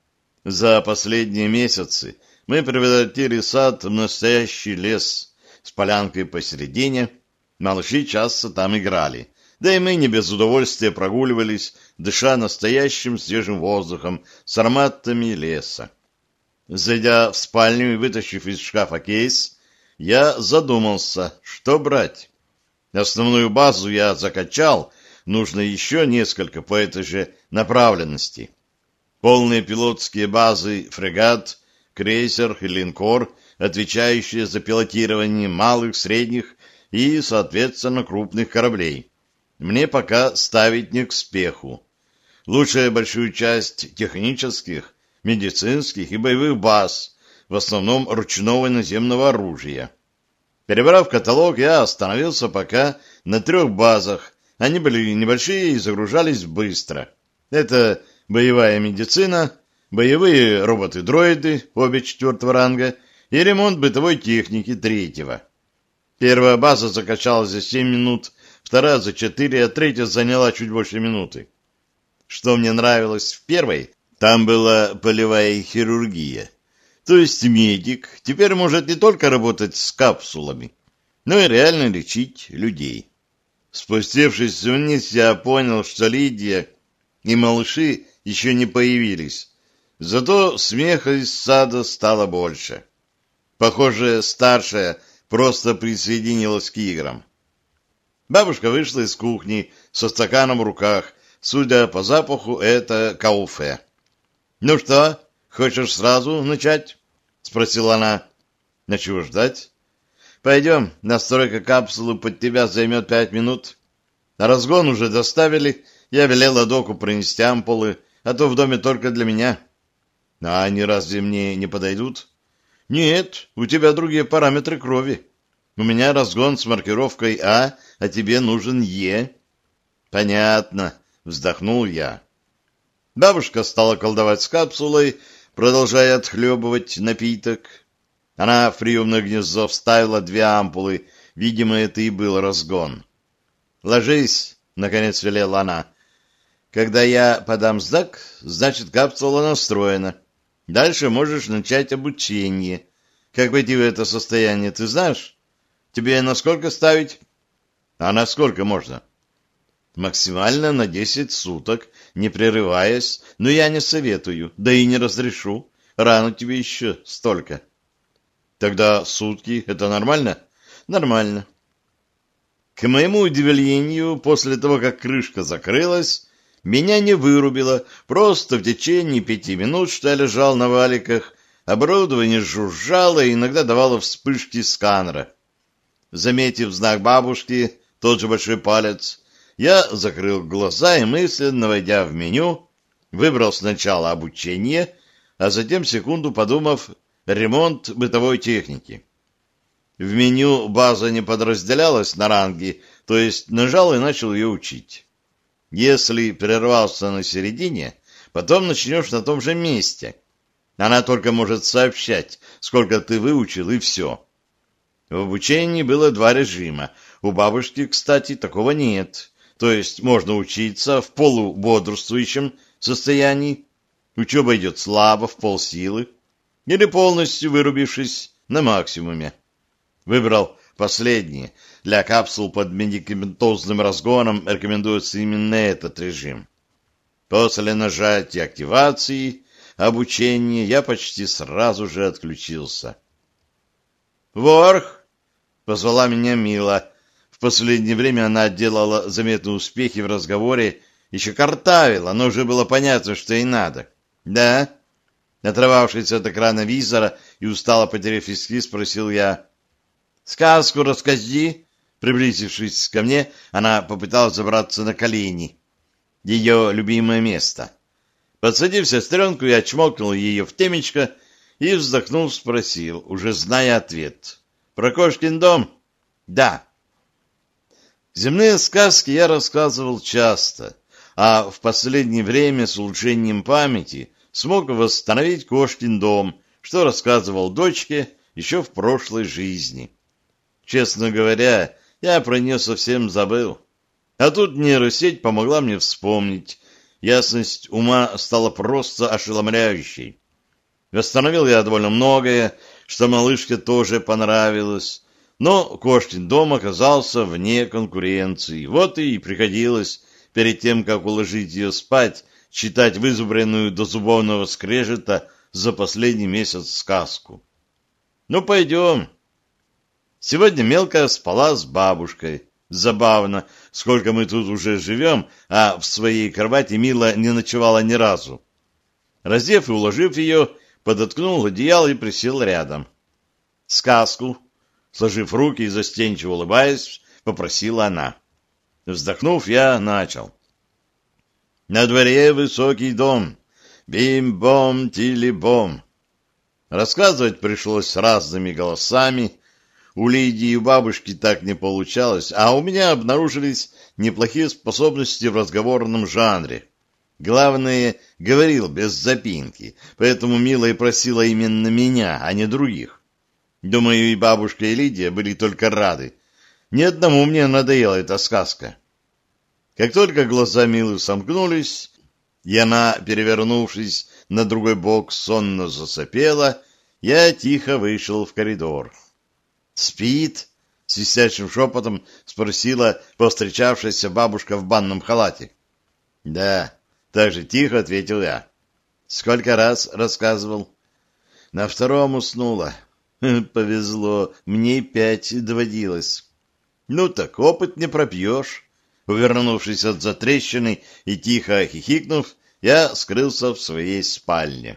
За последние месяцы мы превратили сад в настоящий лес с полянкой посередине. Малыши часто там играли. Да и мы не без удовольствия прогуливались, дыша настоящим свежим воздухом с ароматами леса. Зайдя в спальню и вытащив из шкафа кейс, я задумался, что брать. Основную базу я закачал, нужно еще несколько по этой же направленности. Полные пилотские базы фрегат, крейсер и линкор, отвечающие за пилотирование малых, средних и, соответственно, крупных кораблей. Мне пока ставить не к спеху. Лучше большую часть технических, медицинских и боевых баз, в основном ручного наземного оружия. Перебрав каталог, я остановился пока на трех базах. Они были небольшие и загружались быстро. Это боевая медицина, боевые роботы-дроиды, обе четвертого ранга, и ремонт бытовой техники третьего. Первая база закачалась за семь минут, вторая за четыре, а третья заняла чуть больше минуты. Что мне нравилось в первой, там была полевая хирургия. То есть медик теперь может не только работать с капсулами, но и реально лечить людей. Спустившись вниз, я понял, что Лидия и малыши еще не появились. Зато смеха из сада стало больше. Похоже, старшая просто присоединилась к играм. Бабушка вышла из кухни со стаканом в руках. Судя по запаху, это кауфе. «Ну что, хочешь сразу начать?» — спросила она. «На чего ждать?» «Пойдем, настройка капсулы под тебя займет пять минут. На разгон уже доставили, я велела доку принести ампулы, а то в доме только для меня». «А они разве мне не подойдут?» «Нет, у тебя другие параметры крови. У меня разгон с маркировкой А, а тебе нужен Е». «Понятно», — вздохнул я. Бабушка стала колдовать с капсулой, продолжая отхлебывать напиток. Она в приемное гнездо вставила две ампулы, видимо, это и был разгон. «Ложись», — наконец велела она. «Когда я подам знак, значит, капсула настроена. Дальше можешь начать обучение. Как войти в это состояние, ты знаешь? Тебе на сколько ставить?» «А на сколько можно?» «Максимально на десять суток, не прерываясь, но я не советую, да и не разрешу. Рано тебе еще столько». «Тогда сутки — это нормально?» «Нормально». К моему удивлению, после того, как крышка закрылась, меня не вырубило. Просто в течение пяти минут, что я лежал на валиках, оборудование жужжало и иногда давало вспышки сканера. Заметив знак бабушки, тот же большой палец, я закрыл глаза и, мысленно войдя в меню, выбрал сначала обучение, а затем, секунду подумав, ремонт бытовой техники. В меню база не подразделялась на ранги, то есть нажал и начал ее учить. Если прервался на середине, потом начнешь на том же месте. Она только может сообщать, сколько ты выучил, и все. В обучении было два режима. У бабушки, кстати, такого нет. То есть можно учиться в полубодрствующем состоянии, учеба идет слабо, в полсилы, или полностью вырубившись на максимуме. Выбрал последнее. Для капсул под медикаментозным разгоном рекомендуется именно этот режим. После нажатия активации обучение, я почти сразу же отключился. «Ворх!» — позвала меня Мила. В последнее время она делала заметные успехи в разговоре, еще картавила, но уже было понятно, что ей надо. «Да?» Оторвавшись от экрана визора и устало потеряв виски, спросил я. «Сказку расскажи!» Приблизившись ко мне, она попыталась забраться на колени. Ее любимое место. Подсадив сестренку, я чмокнул ее в темечко и, вздохнув, спросил, уже зная ответ. «Про кошкин дом?» «Да». Земные сказки я рассказывал часто, а в последнее время с улучшением памяти смог восстановить кошкин дом, что рассказывал дочке еще в прошлой жизни. Честно говоря, я про нее совсем забыл. А тут нейросеть помогла мне вспомнить. Ясность ума стала просто ошеломляющей. Восстановил я довольно многое, что малышке тоже понравилось. Но кошкин дом оказался вне конкуренции. Вот и приходилось, перед тем, как уложить ее спать, читать вызубренную до зубовного скрежета за последний месяц сказку. Ну, пойдем. Сегодня мелкая спала с бабушкой. Забавно, сколько мы тут уже живем, а в своей кровати Мила не ночевала ни разу. Раздев и уложив ее, подоткнул одеяло и присел рядом. «Сказку», сложив руки и застенчиво улыбаясь, попросила она. Вздохнув, я начал. «На дворе высокий дом, бим-бом-тили-бом». Рассказывать пришлось разными голосами. У Лидии и у бабушки так не получалось, а у меня обнаружились неплохие способности в разговорном жанре. Главное, говорил без запинки, поэтому Мила и просила именно меня, а не других. Думаю, и бабушка, и Лидия были только рады. Ни одному мне надоела эта сказка. Как только глаза Милы сомкнулись, и она, перевернувшись на другой бок, сонно засопела, я тихо вышел в коридор. «Спит?» — свистящим шепотом спросила повстречавшаяся бабушка в банном халате. «Да», — так же тихо ответил я. «Сколько раз рассказывал?» «На втором уснула». «Повезло, мне пять доводилось». «Ну так опыт не пропьешь». Увернувшись от затрещины и тихо хихикнув, я скрылся в своей спальне.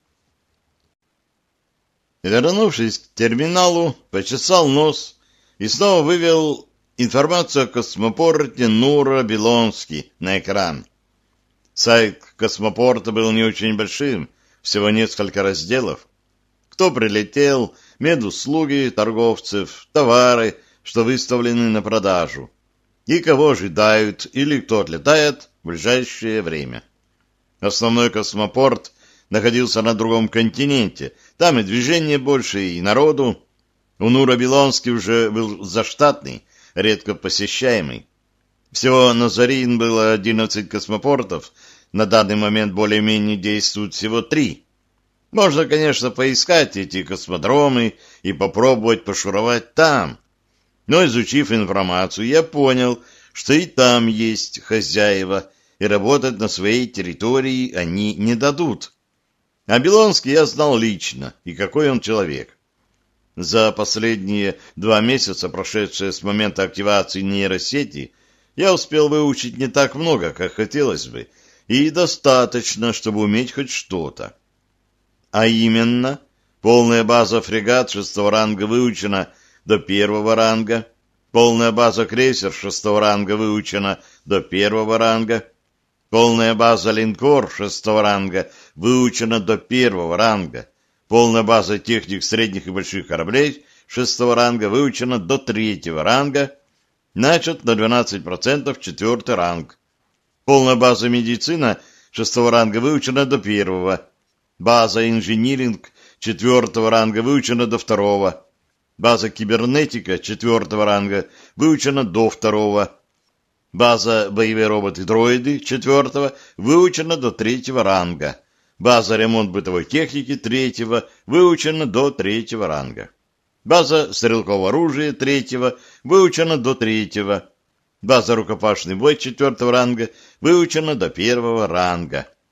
Вернувшись к терминалу, почесал нос и снова вывел информацию о космопорте Нура-Белонский на экран. Сайт космопорта был не очень большим, всего несколько разделов. Кто прилетел, медуслуги торговцев, товары, что выставлены на продажу, и кого ожидают или кто отлетает в ближайшее время. Основной космопорт находился на другом континенте, там и движение больше, и народу. У Нура-Белонский уже был заштатный, редко посещаемый. Всего на Зарин было одиннадцать космопортов, на данный момент более-менее действуют всего три. Можно, конечно, поискать эти космодромы и попробовать пошуровать там. Но, изучив информацию, я понял, что и там есть хозяева, и работать на своей территории они не дадут. А Белонский я знал лично, и какой он человек. За последние два месяца, прошедшие с момента активации нейросети, я успел выучить не так много, как хотелось бы, и достаточно, чтобы уметь хоть что-то. А именно, полная база фрегат шестого ранга выучена до первого ранга, полная база крейсер шестого ранга выучена до первого ранга, полная база линкор шестого ранга выучена до первого ранга, полная база техник средних и больших кораблей шестого ранга выучена до третьего ранга, начат на двенадцать процентов четвертый ранг, полная база медицина шестого ранга выучена до первого, база инжиниринг четвертого ранга выучена до второго, база кибернетика четвертого ранга выучена до второго. База боевые роботы-дроиды четвертого выучена до третьего ранга. База ремонт бытовой техники третьего выучена до третьего ранга. База стрелкового оружия третьего выучена до третьего. База рукопашный бой четвертого ранга выучена до первого ранга.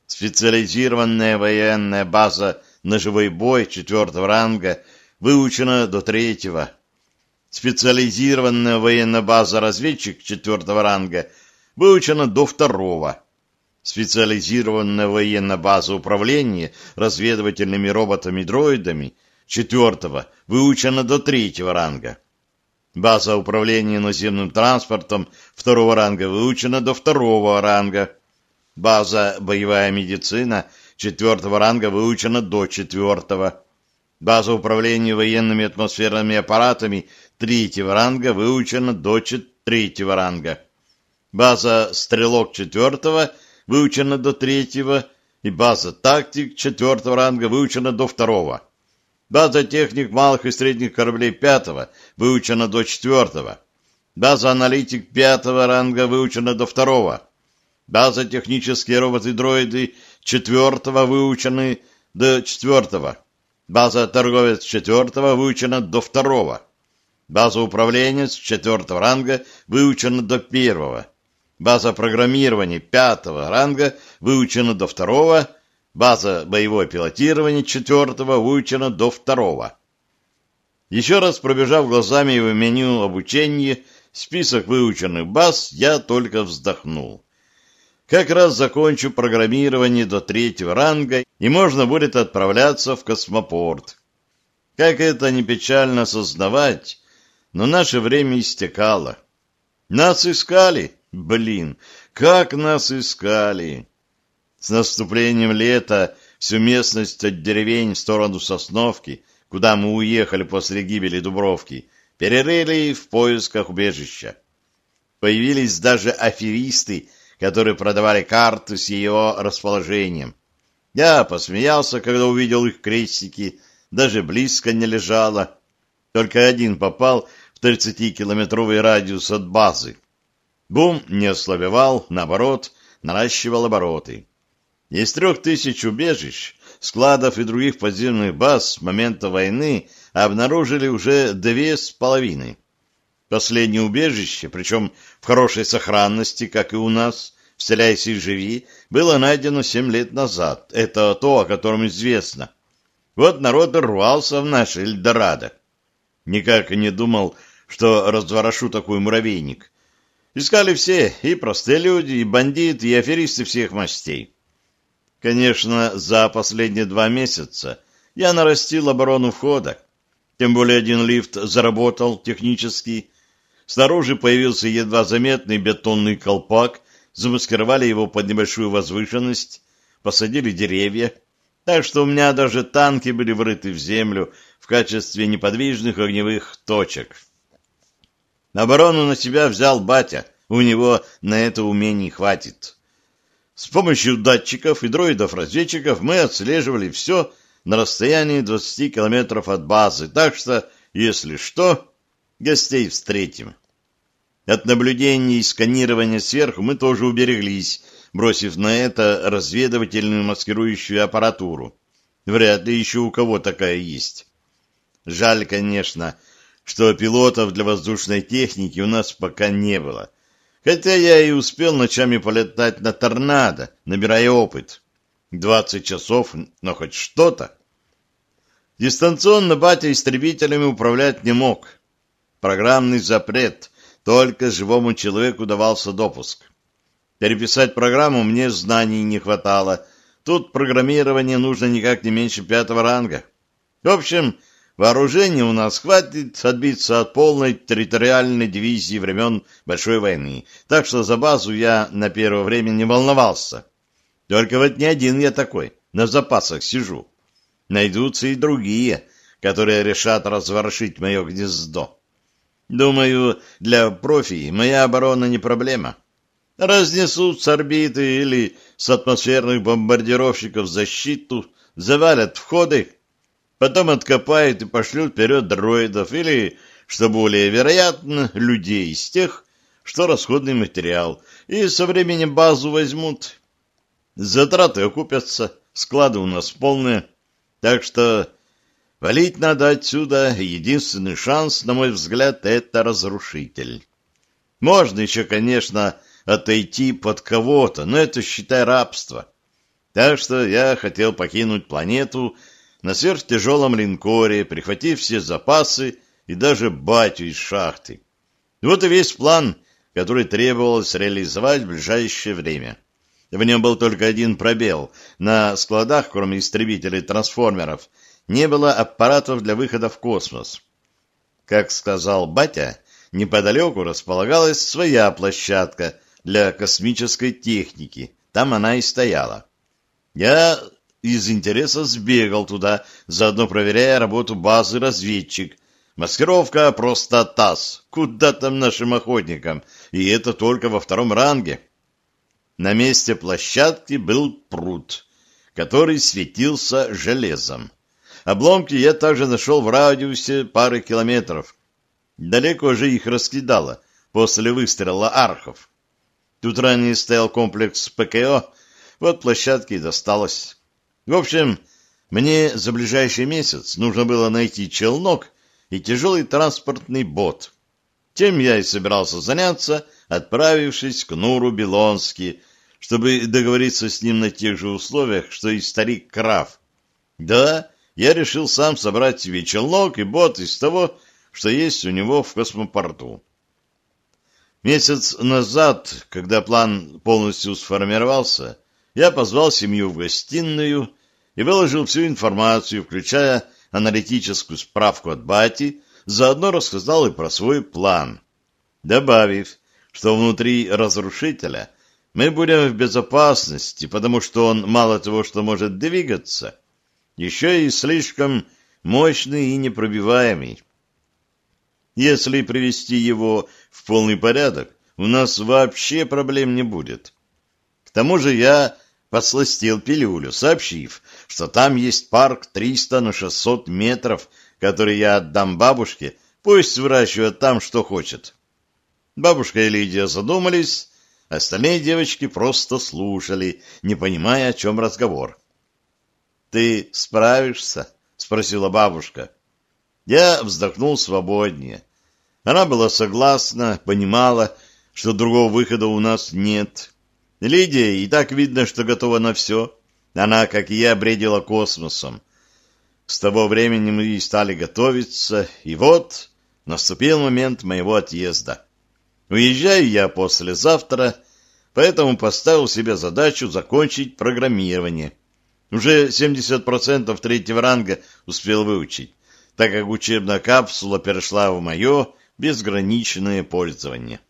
Специализированная военная база «Ножевой бой» четвертого ранга выучена до третьего. Специализированная военная база «Разведчик» четвертого ранга выучена до второго. Специализированная военная база управления разведывательными роботами-дроидами четвертого выучена до третьего ранга. База управления наземным транспортом второго ранга выучена до второго ранга. База боевая медицина четвертого ранга выучена до четвертого. База управления военными атмосферными аппаратами третьего ранга выучена до третьего ранга. База стрелок четвертого выучена до третьего, и база тактик четвертого ранга выучена до второго. База техник малых и средних кораблей пятого выучена до четвертого. База аналитик пятого ранга выучена до второго. База технические роботы-дроиды четвертого выучены до четвертого. База торговец четвертого выучена до второго. База управленец четвертого ранга выучена до первого. База программирования пятого ранга выучена до второго. База боевое пилотирование четвертого выучена до второго. Еще раз пробежав глазами в меню обучения список выученных баз, я только вздохнул. Как раз закончу программирование до третьего ранга, и можно будет отправляться в космопорт. Как это не печально осознавать, но наше время истекало. Нас искали, блин, как нас искали. С наступлением лета всю местность от деревень в сторону Сосновки, куда мы уехали после гибели Дубровки, перерыли в поисках убежища. Появились даже аферисты, которые продавали карты с ее расположением. Я посмеялся, когда увидел их крестики, даже близко не лежало. Только один попал в тридцатикилометровый радиус от базы. Бум не ослабевал, наоборот, наращивал обороты. Из трех тысяч убежищ, складов и других подземных баз с момента войны обнаружили уже две с половиной. Последнее убежище, причем в хорошей сохранности, как и у нас, «Вселяйся и живи», было найдено семь лет назад. Это то, о котором известно. Вот народ рвался в наш Эльдорадо. Никак и не думал, что разворошу такой муравейник. Искали все, и простые люди, и бандиты, и аферисты всех мастей. Конечно, за последние два месяца я нарастил оборону входа. Тем более один лифт заработал технически. Снаружи появился едва заметный бетонный колпак, замаскировали его под небольшую возвышенность, посадили деревья, так что у меня даже танки были врыты в землю в качестве неподвижных огневых точек. Оборону на себя взял батя, у него на это умений хватит. С помощью датчиков и дроидов-разведчиков мы отслеживали все на расстоянии двадцати километров от базы, так что, если что, гостей встретим. От наблюдения и сканирования сверху мы тоже убереглись, бросив на это разведывательную маскирующую аппаратуру. Вряд ли еще у кого такая есть. Жаль, конечно, что пилотов для воздушной техники у нас пока не было. Хотя я и успел ночами полетать на торнадо, набирая опыт. Двадцать часов, но хоть что-то. Дистанционно батя истребителями управлять не мог. Программный запрет. Только живому человеку давался допуск. Переписать программу мне знаний не хватало. Тут программирование нужно никак не меньше пятого ранга. В общем, вооружения у нас хватит отбиться от полной территориальной дивизии времен Большой войны. Так что за базу я на первое время не волновался. Только вот не один я такой, на запасах сижу. Найдутся и другие, которые решат разворошить мое гнездо. Думаю, для профи моя оборона не проблема. Разнесут с орбиты или с атмосферных бомбардировщиков защиту, завалят входы, потом откопают и пошлют вперед дроидов или, что более вероятно, людей из тех, что расходный материал, и со временем базу возьмут. Затраты окупятся, склады у нас полные, так что валить надо отсюда, единственный шанс, на мой взгляд, это разрушитель. Можно еще, конечно, отойти под кого-то, но это, считай, рабство. Так что я хотел покинуть планету на сверхтяжелом линкоре, прихватив все запасы и даже батю из шахты. Вот и весь план, который требовалось реализовать в ближайшее время. В нем был только один пробел. На складах, кроме истребителей трансформеров, не было аппаратов для выхода в космос. Как сказал батя, неподалеку располагалась своя площадка для космической техники. Там она и стояла. Я из интереса сбегал туда, заодно проверяя работу базы разведчик. Маскировка просто таз. Куда там нашим охотникам? И это только во втором ранге. На месте площадки был пруд, который светился железом. Обломки я также нашел в радиусе пары километров. Далеко же их раскидало после выстрела архов. Тут ранее стоял комплекс ПКО, вот площадке и досталось. В общем, мне за ближайший месяц нужно было найти челнок и тяжелый транспортный бот. Тем я и собирался заняться, отправившись к Нуру Белонски, чтобы договориться с ним на тех же условиях, что и старик Краф. Да, я решил сам собрать себе челнок и бот из того, что есть у него в космопорту. Месяц назад, когда план полностью сформировался, я позвал семью в гостиную и выложил всю информацию, включая аналитическую справку от бати, заодно рассказал и про свой план, добавив, что внутри разрушителя мы будем в безопасности, потому что он мало того, что может двигаться, еще и слишком мощный и непробиваемый. Если привести его в полный порядок, у нас вообще проблем не будет. К тому же я подсластил пилюлю, сообщив, что там есть парк триста на шестьсот метров, который я отдам бабушке, пусть выращивает там, что хочет. Бабушка и Лидия задумались, остальные девочки просто слушали, не понимая, о чем разговор. «Ты справишься?» — спросила бабушка. Я вздохнул свободнее. Она была согласна, понимала, что другого выхода у нас нет. Лидия и так видно, что готова на все. Она, как и я, бредила космосом. С того времени мы и стали готовиться, и вот наступил момент моего отъезда. Уезжаю я послезавтра, поэтому поставил себе задачу закончить программирование. Уже семьдесят процентов третьего ранга успел выучить, так как учебная капсула перешла в мое безграничное пользование.